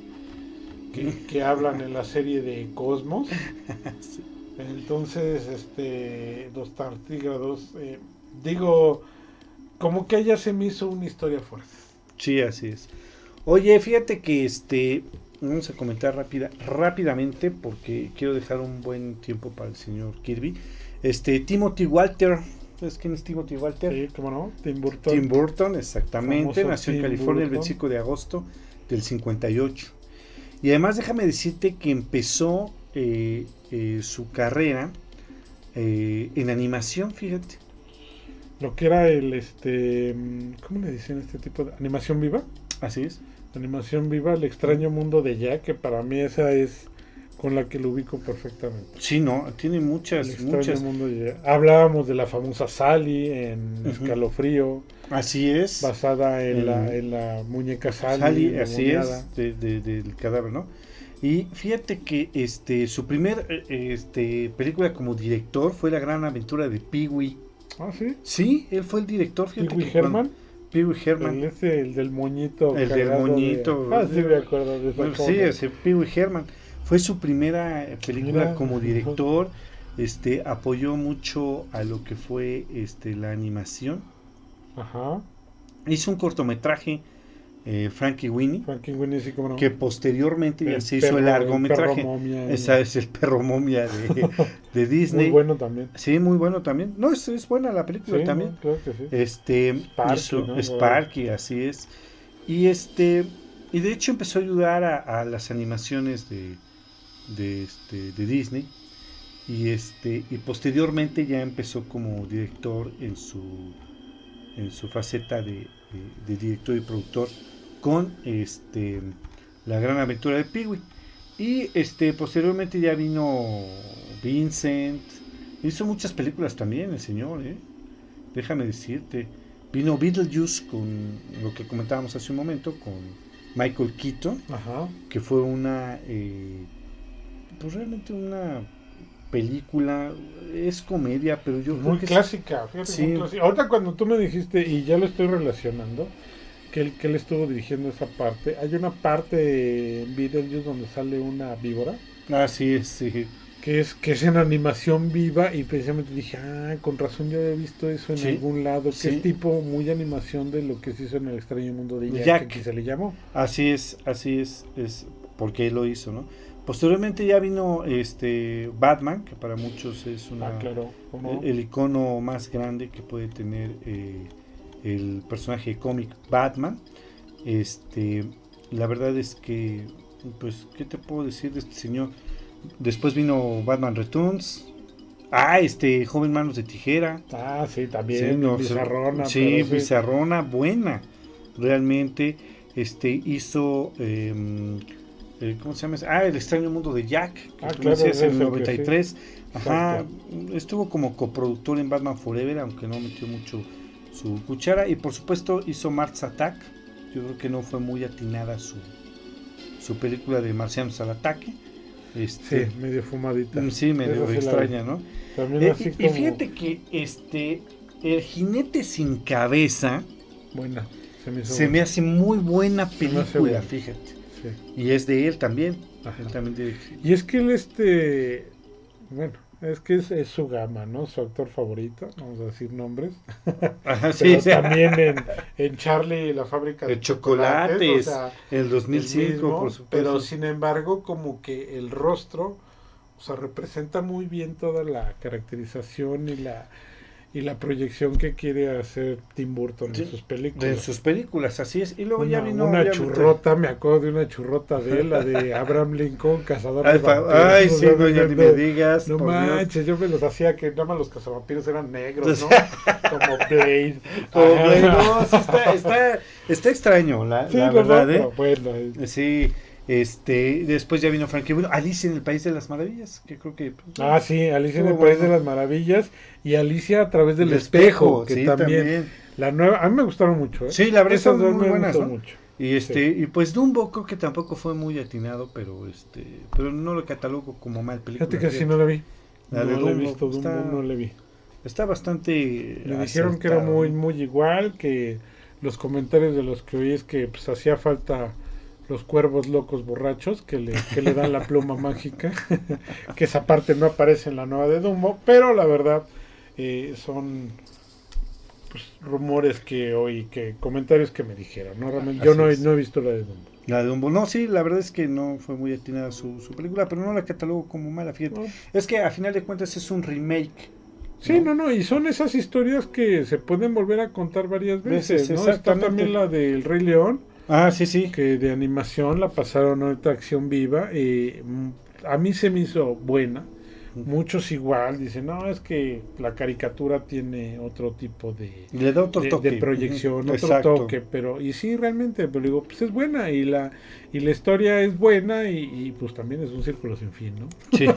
que hablan en la serie de Cosmos. Sí. Entonces, los tartígrados, como que ella se me hizo una historia fuerte.
Sí, así es. Oye, fíjate que vamos a comentar rápidamente, porque quiero dejar un buen tiempo para el señor Kirby. Timothy Walter, ¿sabes quién es Timothy Walter?
Sí, cómo no, Tim
Burton, exactamente. Nació en California el 25 de agosto del 58. Y además déjame decirte que empezó su carrera en animación, fíjate.
Lo que era ¿cómo le dicen este tipo de animación viva?
Así es.
Animación viva, El extraño mundo de Jack, que para mí esa es con la que lo ubico perfectamente.
Sí, no, tiene muchas.
Mundo de Jack. Hablábamos de la famosa Sally en Escalofrío.
Así es.
Basada en la muñeca Sally
así es, del cadáver, ¿no? Y fíjate que su primer película como director fue La gran aventura de Pee-wee.
¿Ah, sí?
Sí, él fue el director.
¿Pee Wee Herman?
Pee Wee Herman.
El del moñito.
El del moñito.
Sí, me acuerdo de esa
Sí, ese Pee Wee Herman. Fue su primera película como director. Apoyó mucho a lo que fue la animación.
Ajá.
Hizo un cortometraje, Frankie Winnie,
sí, cómo no.
Que posteriormente ya se hizo el largometraje. Esa es el perro momia de Disney.
Muy bueno también.
Sí, muy bueno también. No, es buena la película también.
No, claro que sí.
Sparky, así es. Y y de hecho empezó a ayudar a las animaciones de Disney. Y posteriormente ya empezó como director en su faceta de director y productor con La Gran Aventura de Pee Wee. Y posteriormente ya vino Vincent. Hizo muchas películas también el señor, déjame decirte. Vino Beetlejuice, con lo que comentábamos hace un momento, con Michael Keaton.
Ajá.
Que fue pues realmente una película, es comedia, pero yo
muy
creo
clásica, fíjate,
sí.
Muy clásica. Ahorita cuando tú me dijiste, y ya lo estoy relacionando, que él estuvo dirigiendo esa parte, hay una parte en Beetlejuice donde sale una víbora.
Ah, sí, sí.
Que es en animación viva, y precisamente dije, con razón yo había visto eso en algún lado, que es tipo muy animación de lo que se hizo en El extraño mundo de Jack, que se le llamó.
Así es porque él lo hizo, ¿no? Posteriormente ya vino Batman, que para muchos es el icono más grande que puede tener el personaje de cómic Batman. La verdad es que, pues, ¿qué te puedo decir de este señor? Después vino Batman Returns. Joven Manos de Tijera.
Ah, sí, también. Sí, bizarrona.
Sí, bizarrona, buena. Realmente, hizo... ¿cómo se llama? El extraño mundo de Jack, que tú decías en el 93. Sí. Ajá, estuvo como coproductor en Batman Forever, aunque no metió mucho su cuchara. Y por supuesto hizo Mars Attack. Yo creo que no fue muy atinada su película de Marcianos al Ataque.
Sí, medio fumadita.
Sí, medio extraña, ¿no?
También así
y fíjate que El jinete sin cabeza,
buena,
me hace muy buena película, fíjate. Sí. Y es de él también. Él también
y es que él bueno, es que es su gama, ¿no? Su actor favorito, vamos a decir nombres.
Ajá, sí.
Pero también en Charlie la fábrica de
chocolates, o sea, el 2005, mismo, por supuesto.
Pero sin embargo, como que el rostro, o sea, representa muy bien toda la caracterización y la proyección que quiere hacer Tim Burton en sus películas.
En sus películas, así es. Y luego ya vino...
Una churrota, me acuerdo de una churrota de él, la de Abraham Lincoln, cazador de vampiros.
Ay, sí, no, ya ni me digas.
No manches, yo me los hacía que nada más los cazavampiros eran negros, ¿no? Como Blade.
No, sí está extraño, la verdad, ¿eh?
Bueno,
sí. Después ya vino Frankie, bueno, Alicia en el País de las Maravillas, que creo que...
sí, Alicia en el País de las Maravillas y Alicia a través del espejo, que
sí,
también. La nueva, a mí me gustaron mucho, ¿eh?
Sí, la verdad son muy buenas, ¿no?
Mucho.
Y y pues Dumbo creo que tampoco fue muy atinado, pero no lo catalogo como mal película.
Fíjate que sí no la vi.
La de Dumbo,
he visto, Dumbo no la vi.
Está bastante...
Me dijeron que era muy igual, que los comentarios de los que oí es que pues hacía falta los cuervos locos borrachos que le dan la pluma mágica, que esa parte no aparece en la nueva de Dumbo, pero la verdad son pues, rumores que oí, comentarios que me dijeron, ¿no? Realmente, yo no he visto la de Dumbo.
La de Dumbo, no, sí, la verdad es que no fue muy atinada su película, pero no la catalogo como mala, fíjate. No. Es que a final de cuentas es un remake.
Sí, no, y son esas historias que se pueden volver a contar varias veces, ¿no? Está también la del Rey León.
Sí.
Que de animación la pasaron ahorita a acción viva. A mí se me hizo buena. Muchos igual dicen, no, es que la caricatura tiene otro tipo de proyección, otro toque, pero y sí, realmente, pero digo, pues es buena y la historia es buena y pues también es un círculo sin fin, ¿no?
Sí,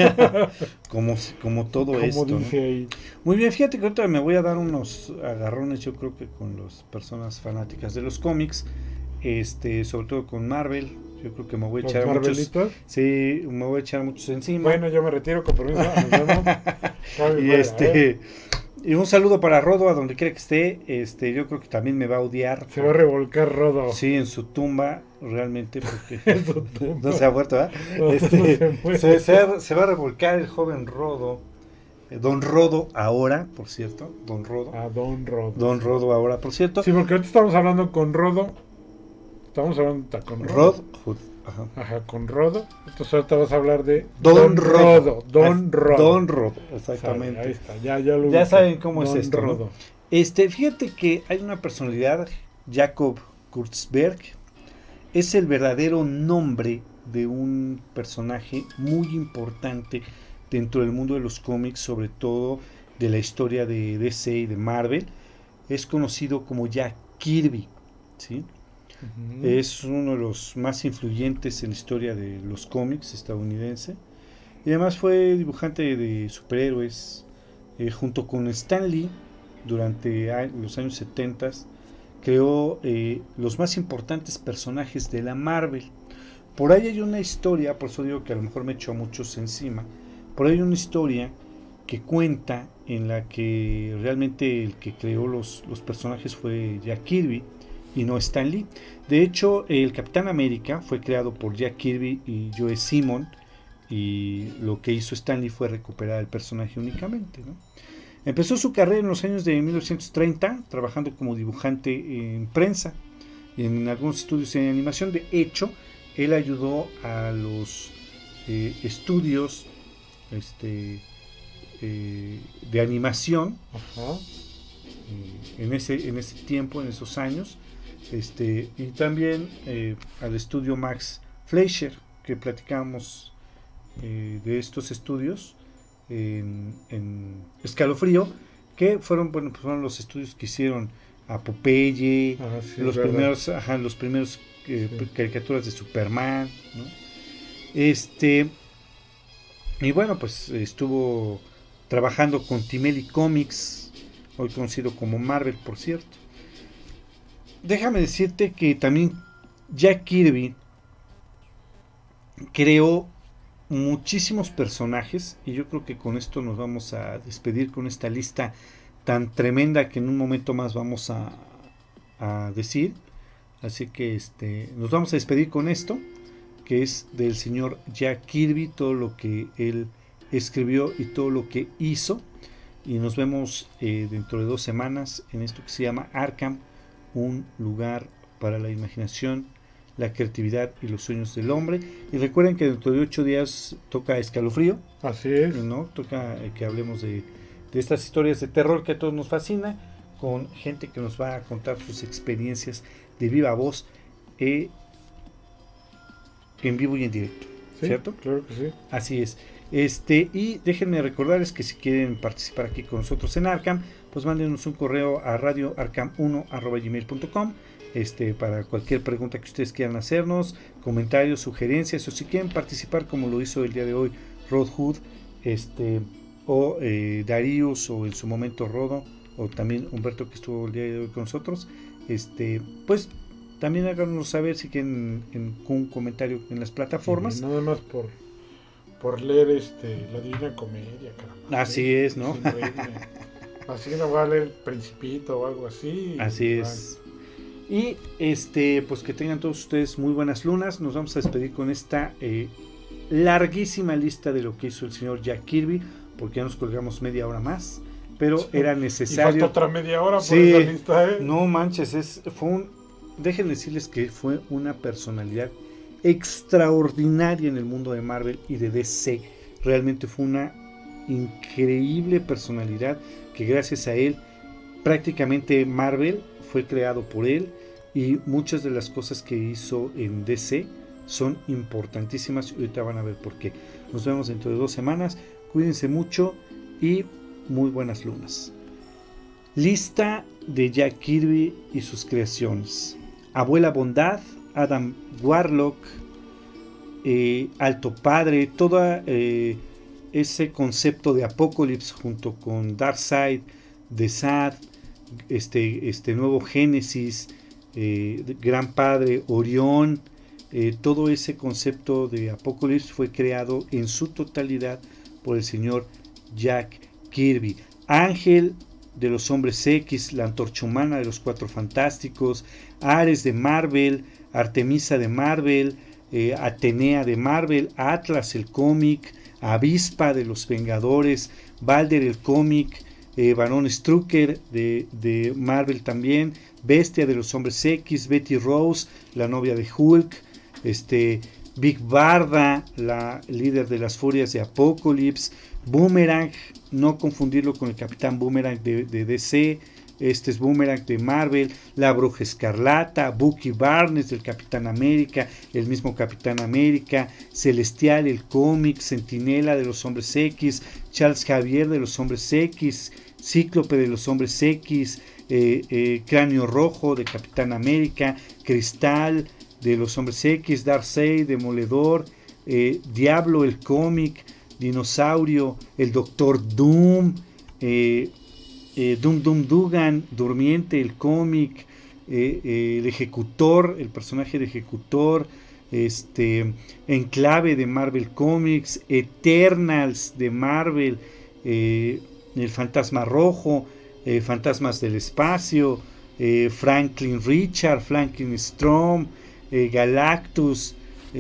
como todo esto,
dice, ¿no? Ahí.
Muy bien, fíjate que ahorita me voy a dar unos agarrones, yo creo que con las personas fanáticas de los cómics, sobre todo con Marvel. Yo creo que me voy a echar muchos. Sí, me voy a echar muchos encima.
Bueno, yo me retiro, con permiso.
Y un saludo para Rodo, a donde quiera que esté. Yo creo que también me va a odiar.
Se va a revolcar Rodo.
Sí, en su tumba, realmente, porque
en su tumba.
No se ha muerto, ¿verdad? Se va a revolcar el joven Rodo. Don Rodo ahora, por cierto. Don Rodo.
Don Rodo.
Don Rodo ahora, por cierto.
Sí, porque ahorita estamos hablando con Rodo. Estamos hablando con Rodo. Ajá, con Rodo. Entonces ahorita vas a hablar de
Don Rodo.
Don Rodo,
exactamente.
Ahí está, ya
ya saben cómo
Don
es esto,
Rodo.
¿no? Fíjate que hay una personalidad, Jacob Kurtzberg, es el verdadero nombre de un personaje muy importante dentro del mundo de los cómics, sobre todo de la historia de DC y de Marvel. Es conocido como Jack Kirby, ¿sí? Es uno de los más influyentes en la historia de los cómics estadounidense y además fue dibujante de superhéroes junto con Stan Lee. Durante los años 70 creó los más importantes personajes de la Marvel. Por ahí hay una historia, por eso digo que a lo mejor me echó a muchos encima, por ahí hay una historia que cuenta en la que realmente el que creó los personajes fue Jack Kirby y no Stan Lee. De hecho, el Capitán América fue creado por Jack Kirby y Joe Simon, y lo que hizo Stan Lee fue recuperar el personaje únicamente, ¿no? Empezó su carrera en los años de 1930 trabajando como dibujante en prensa y en algunos estudios de animación. De hecho, él ayudó a los estudios de animación en ese tiempo, en esos años, y también al estudio Max Fleischer, que platicamos de estos estudios en Escalofrío, que fueron los estudios que hicieron a Popeye, los primeros caricaturas de Superman, ¿no? Y bueno, pues estuvo trabajando con Timely Comics, hoy conocido como Marvel, por cierto. Déjame decirte que también Jack Kirby creó muchísimos personajes, y yo creo que con esto nos vamos a despedir con esta lista tan tremenda que en un momento más vamos a decir. Así que nos vamos a despedir con esto, que es del señor Jack Kirby, todo lo que él escribió y todo lo que hizo. Y nos vemos dentro de 2 semanas en esto que se llama Arkham, un lugar para la imaginación, la creatividad y los sueños del hombre. Y recuerden que dentro de 8 días toca Escalofrío.
Así es,
¿no? Toca que hablemos de estas historias de terror que a todos nos fascina, con gente que nos va a contar sus experiencias de viva voz, en vivo y en directo,
sí,
¿cierto?
Claro que sí.
Así es. Y déjenme recordarles que si quieren participar aquí con nosotros en Arkham, pues mándenos un correo a radioarkham1@gmail.com para cualquier pregunta que ustedes quieran hacernos, comentarios, sugerencias, o si quieren participar como lo hizo el día de hoy Rod Hood, o Darius, o en su momento Rodo, o también Humberto, que estuvo el día de hoy con nosotros, pues también háganos saber si quieren un comentario en las plataformas.
Sí, nada más por leer la Divina Comedia, caramba.
Así es, ¿no?
Así no va a leer El Principito o algo así.
Así es. Y pues que tengan todos ustedes muy buenas lunas. Nos vamos a despedir con esta larguísima lista de lo que hizo el señor Jack Kirby, porque ya nos colgamos media hora más, pero era necesario.
Y falta otra media hora por esa lista, ¿eh?
No manches, déjenme decirles que fue una personalidad extraordinaria en el mundo de Marvel y de DC. Realmente fue una increíble personalidad que gracias a él prácticamente Marvel fue creado por él, y muchas de las cosas que hizo en DC son importantísimas y ahorita van a ver por qué. Nos vemos dentro de 2 semanas, cuídense mucho y muy buenas lunas. Lista de Jack Kirby y sus creaciones: Abuela Bondad, Adam Warlock, Alto Padre, todo ese concepto de Apocalipsis junto con Darkseid, The Sad, nuevo Génesis, Gran Padre, Orión, todo ese concepto de Apocalipsis fue creado en su totalidad por el señor Jack Kirby. Ángel de los Hombres X, la Antorcha Humana de los Cuatro Fantásticos, Ares de Marvel, Artemisa de Marvel, Atenea de Marvel, Atlas el cómic, Avispa de los Vengadores, Balder el cómic, Baron Strucker de Marvel también, Bestia de los Hombres X, Betty Rose, la novia de Hulk, Big Barda, la líder de las Furias de Apocalypse, Boomerang, no confundirlo con el Capitán Boomerang de DC, este es Boomerang de Marvel, la Bruja Escarlata, Bucky Barnes del Capitán América, el mismo Capitán América, Celestial el cómic, Centinela de los Hombres X, Charles Xavier de los Hombres X, Cíclope de los Hombres X, Cráneo Rojo de Capitán América, Cristal de los Hombres X, Darkseid, Demoledor, Diablo el cómic, Dinosaurio, el Doctor Doom, Doom Dugan, Durmiente el cómic, el Ejecutor, el personaje de Ejecutor, Enclave de Marvel Comics, Eternals de Marvel, el Fantasma Rojo, Fantasmas del Espacio, Franklin Richard, Franklin Strom, Galactus,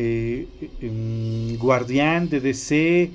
Guardián de DC,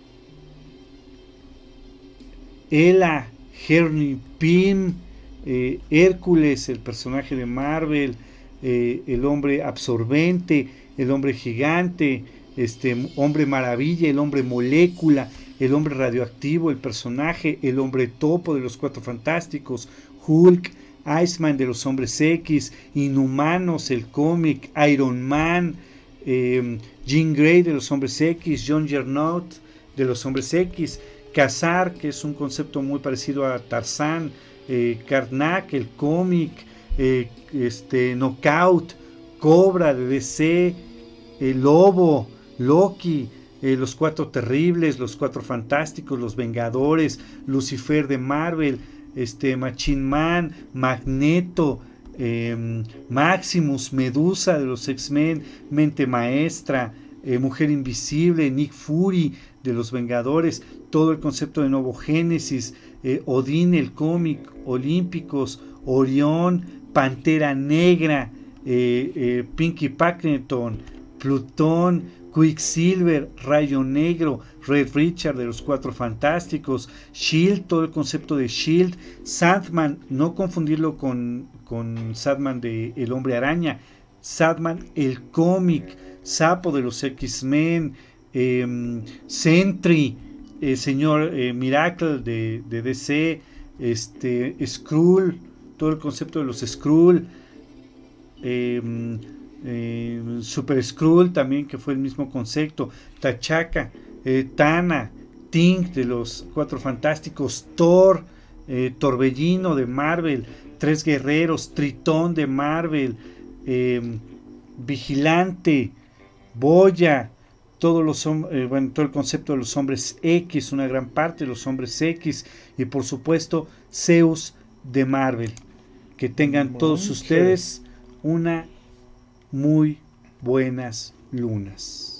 Ela, Henry Pym, Hércules, el personaje de Marvel, el hombre absorbente, el hombre gigante, hombre maravilla, el hombre molécula, el hombre radioactivo, el personaje, el hombre topo de los Cuatro Fantásticos, Hulk, Iceman de los Hombres X, Inhumanos, el cómic, Iron Man, Jean Grey de los Hombres X, John Jarnot de los Hombres X, Kazar, que es un concepto muy parecido a Tarzán, Karnak, el cómic, Knockout, Cobra de DC, Lobo, Loki, los Cuatro Terribles, los Cuatro Fantásticos, los Vengadores, Lucifer de Marvel, Machine Man, Magneto, Maximus, Medusa de los X-Men, Mente Maestra, Mujer Invisible, Nick Fury de los Vengadores, todo el concepto de Nuevo Génesis, Odín el cómic, Olímpicos, Orión, Pantera Negra, Pinky Paddington, Plutón, Quicksilver, Rayo Negro, Red Richard de los Cuatro Fantásticos, Shield, todo el concepto de Shield, Sandman, no confundirlo con Sandman de El Hombre Araña, Sandman el cómic, Sapo de los X-Men, Sentry, Señor Miracle de DC, Skrull, todo el concepto de los Skrull, Super Skrull también, que fue el mismo concepto, T'Chaka, Tana, Ting de los Cuatro Fantásticos, Thor, Torbellino de Marvel, Tres Guerreros, Tritón de Marvel, Vigilante, Boya, todo el concepto de los Hombres X, una gran parte de los Hombres X, y por supuesto Zeus de Marvel. Que tengan todos ustedes una muy buenas lunas.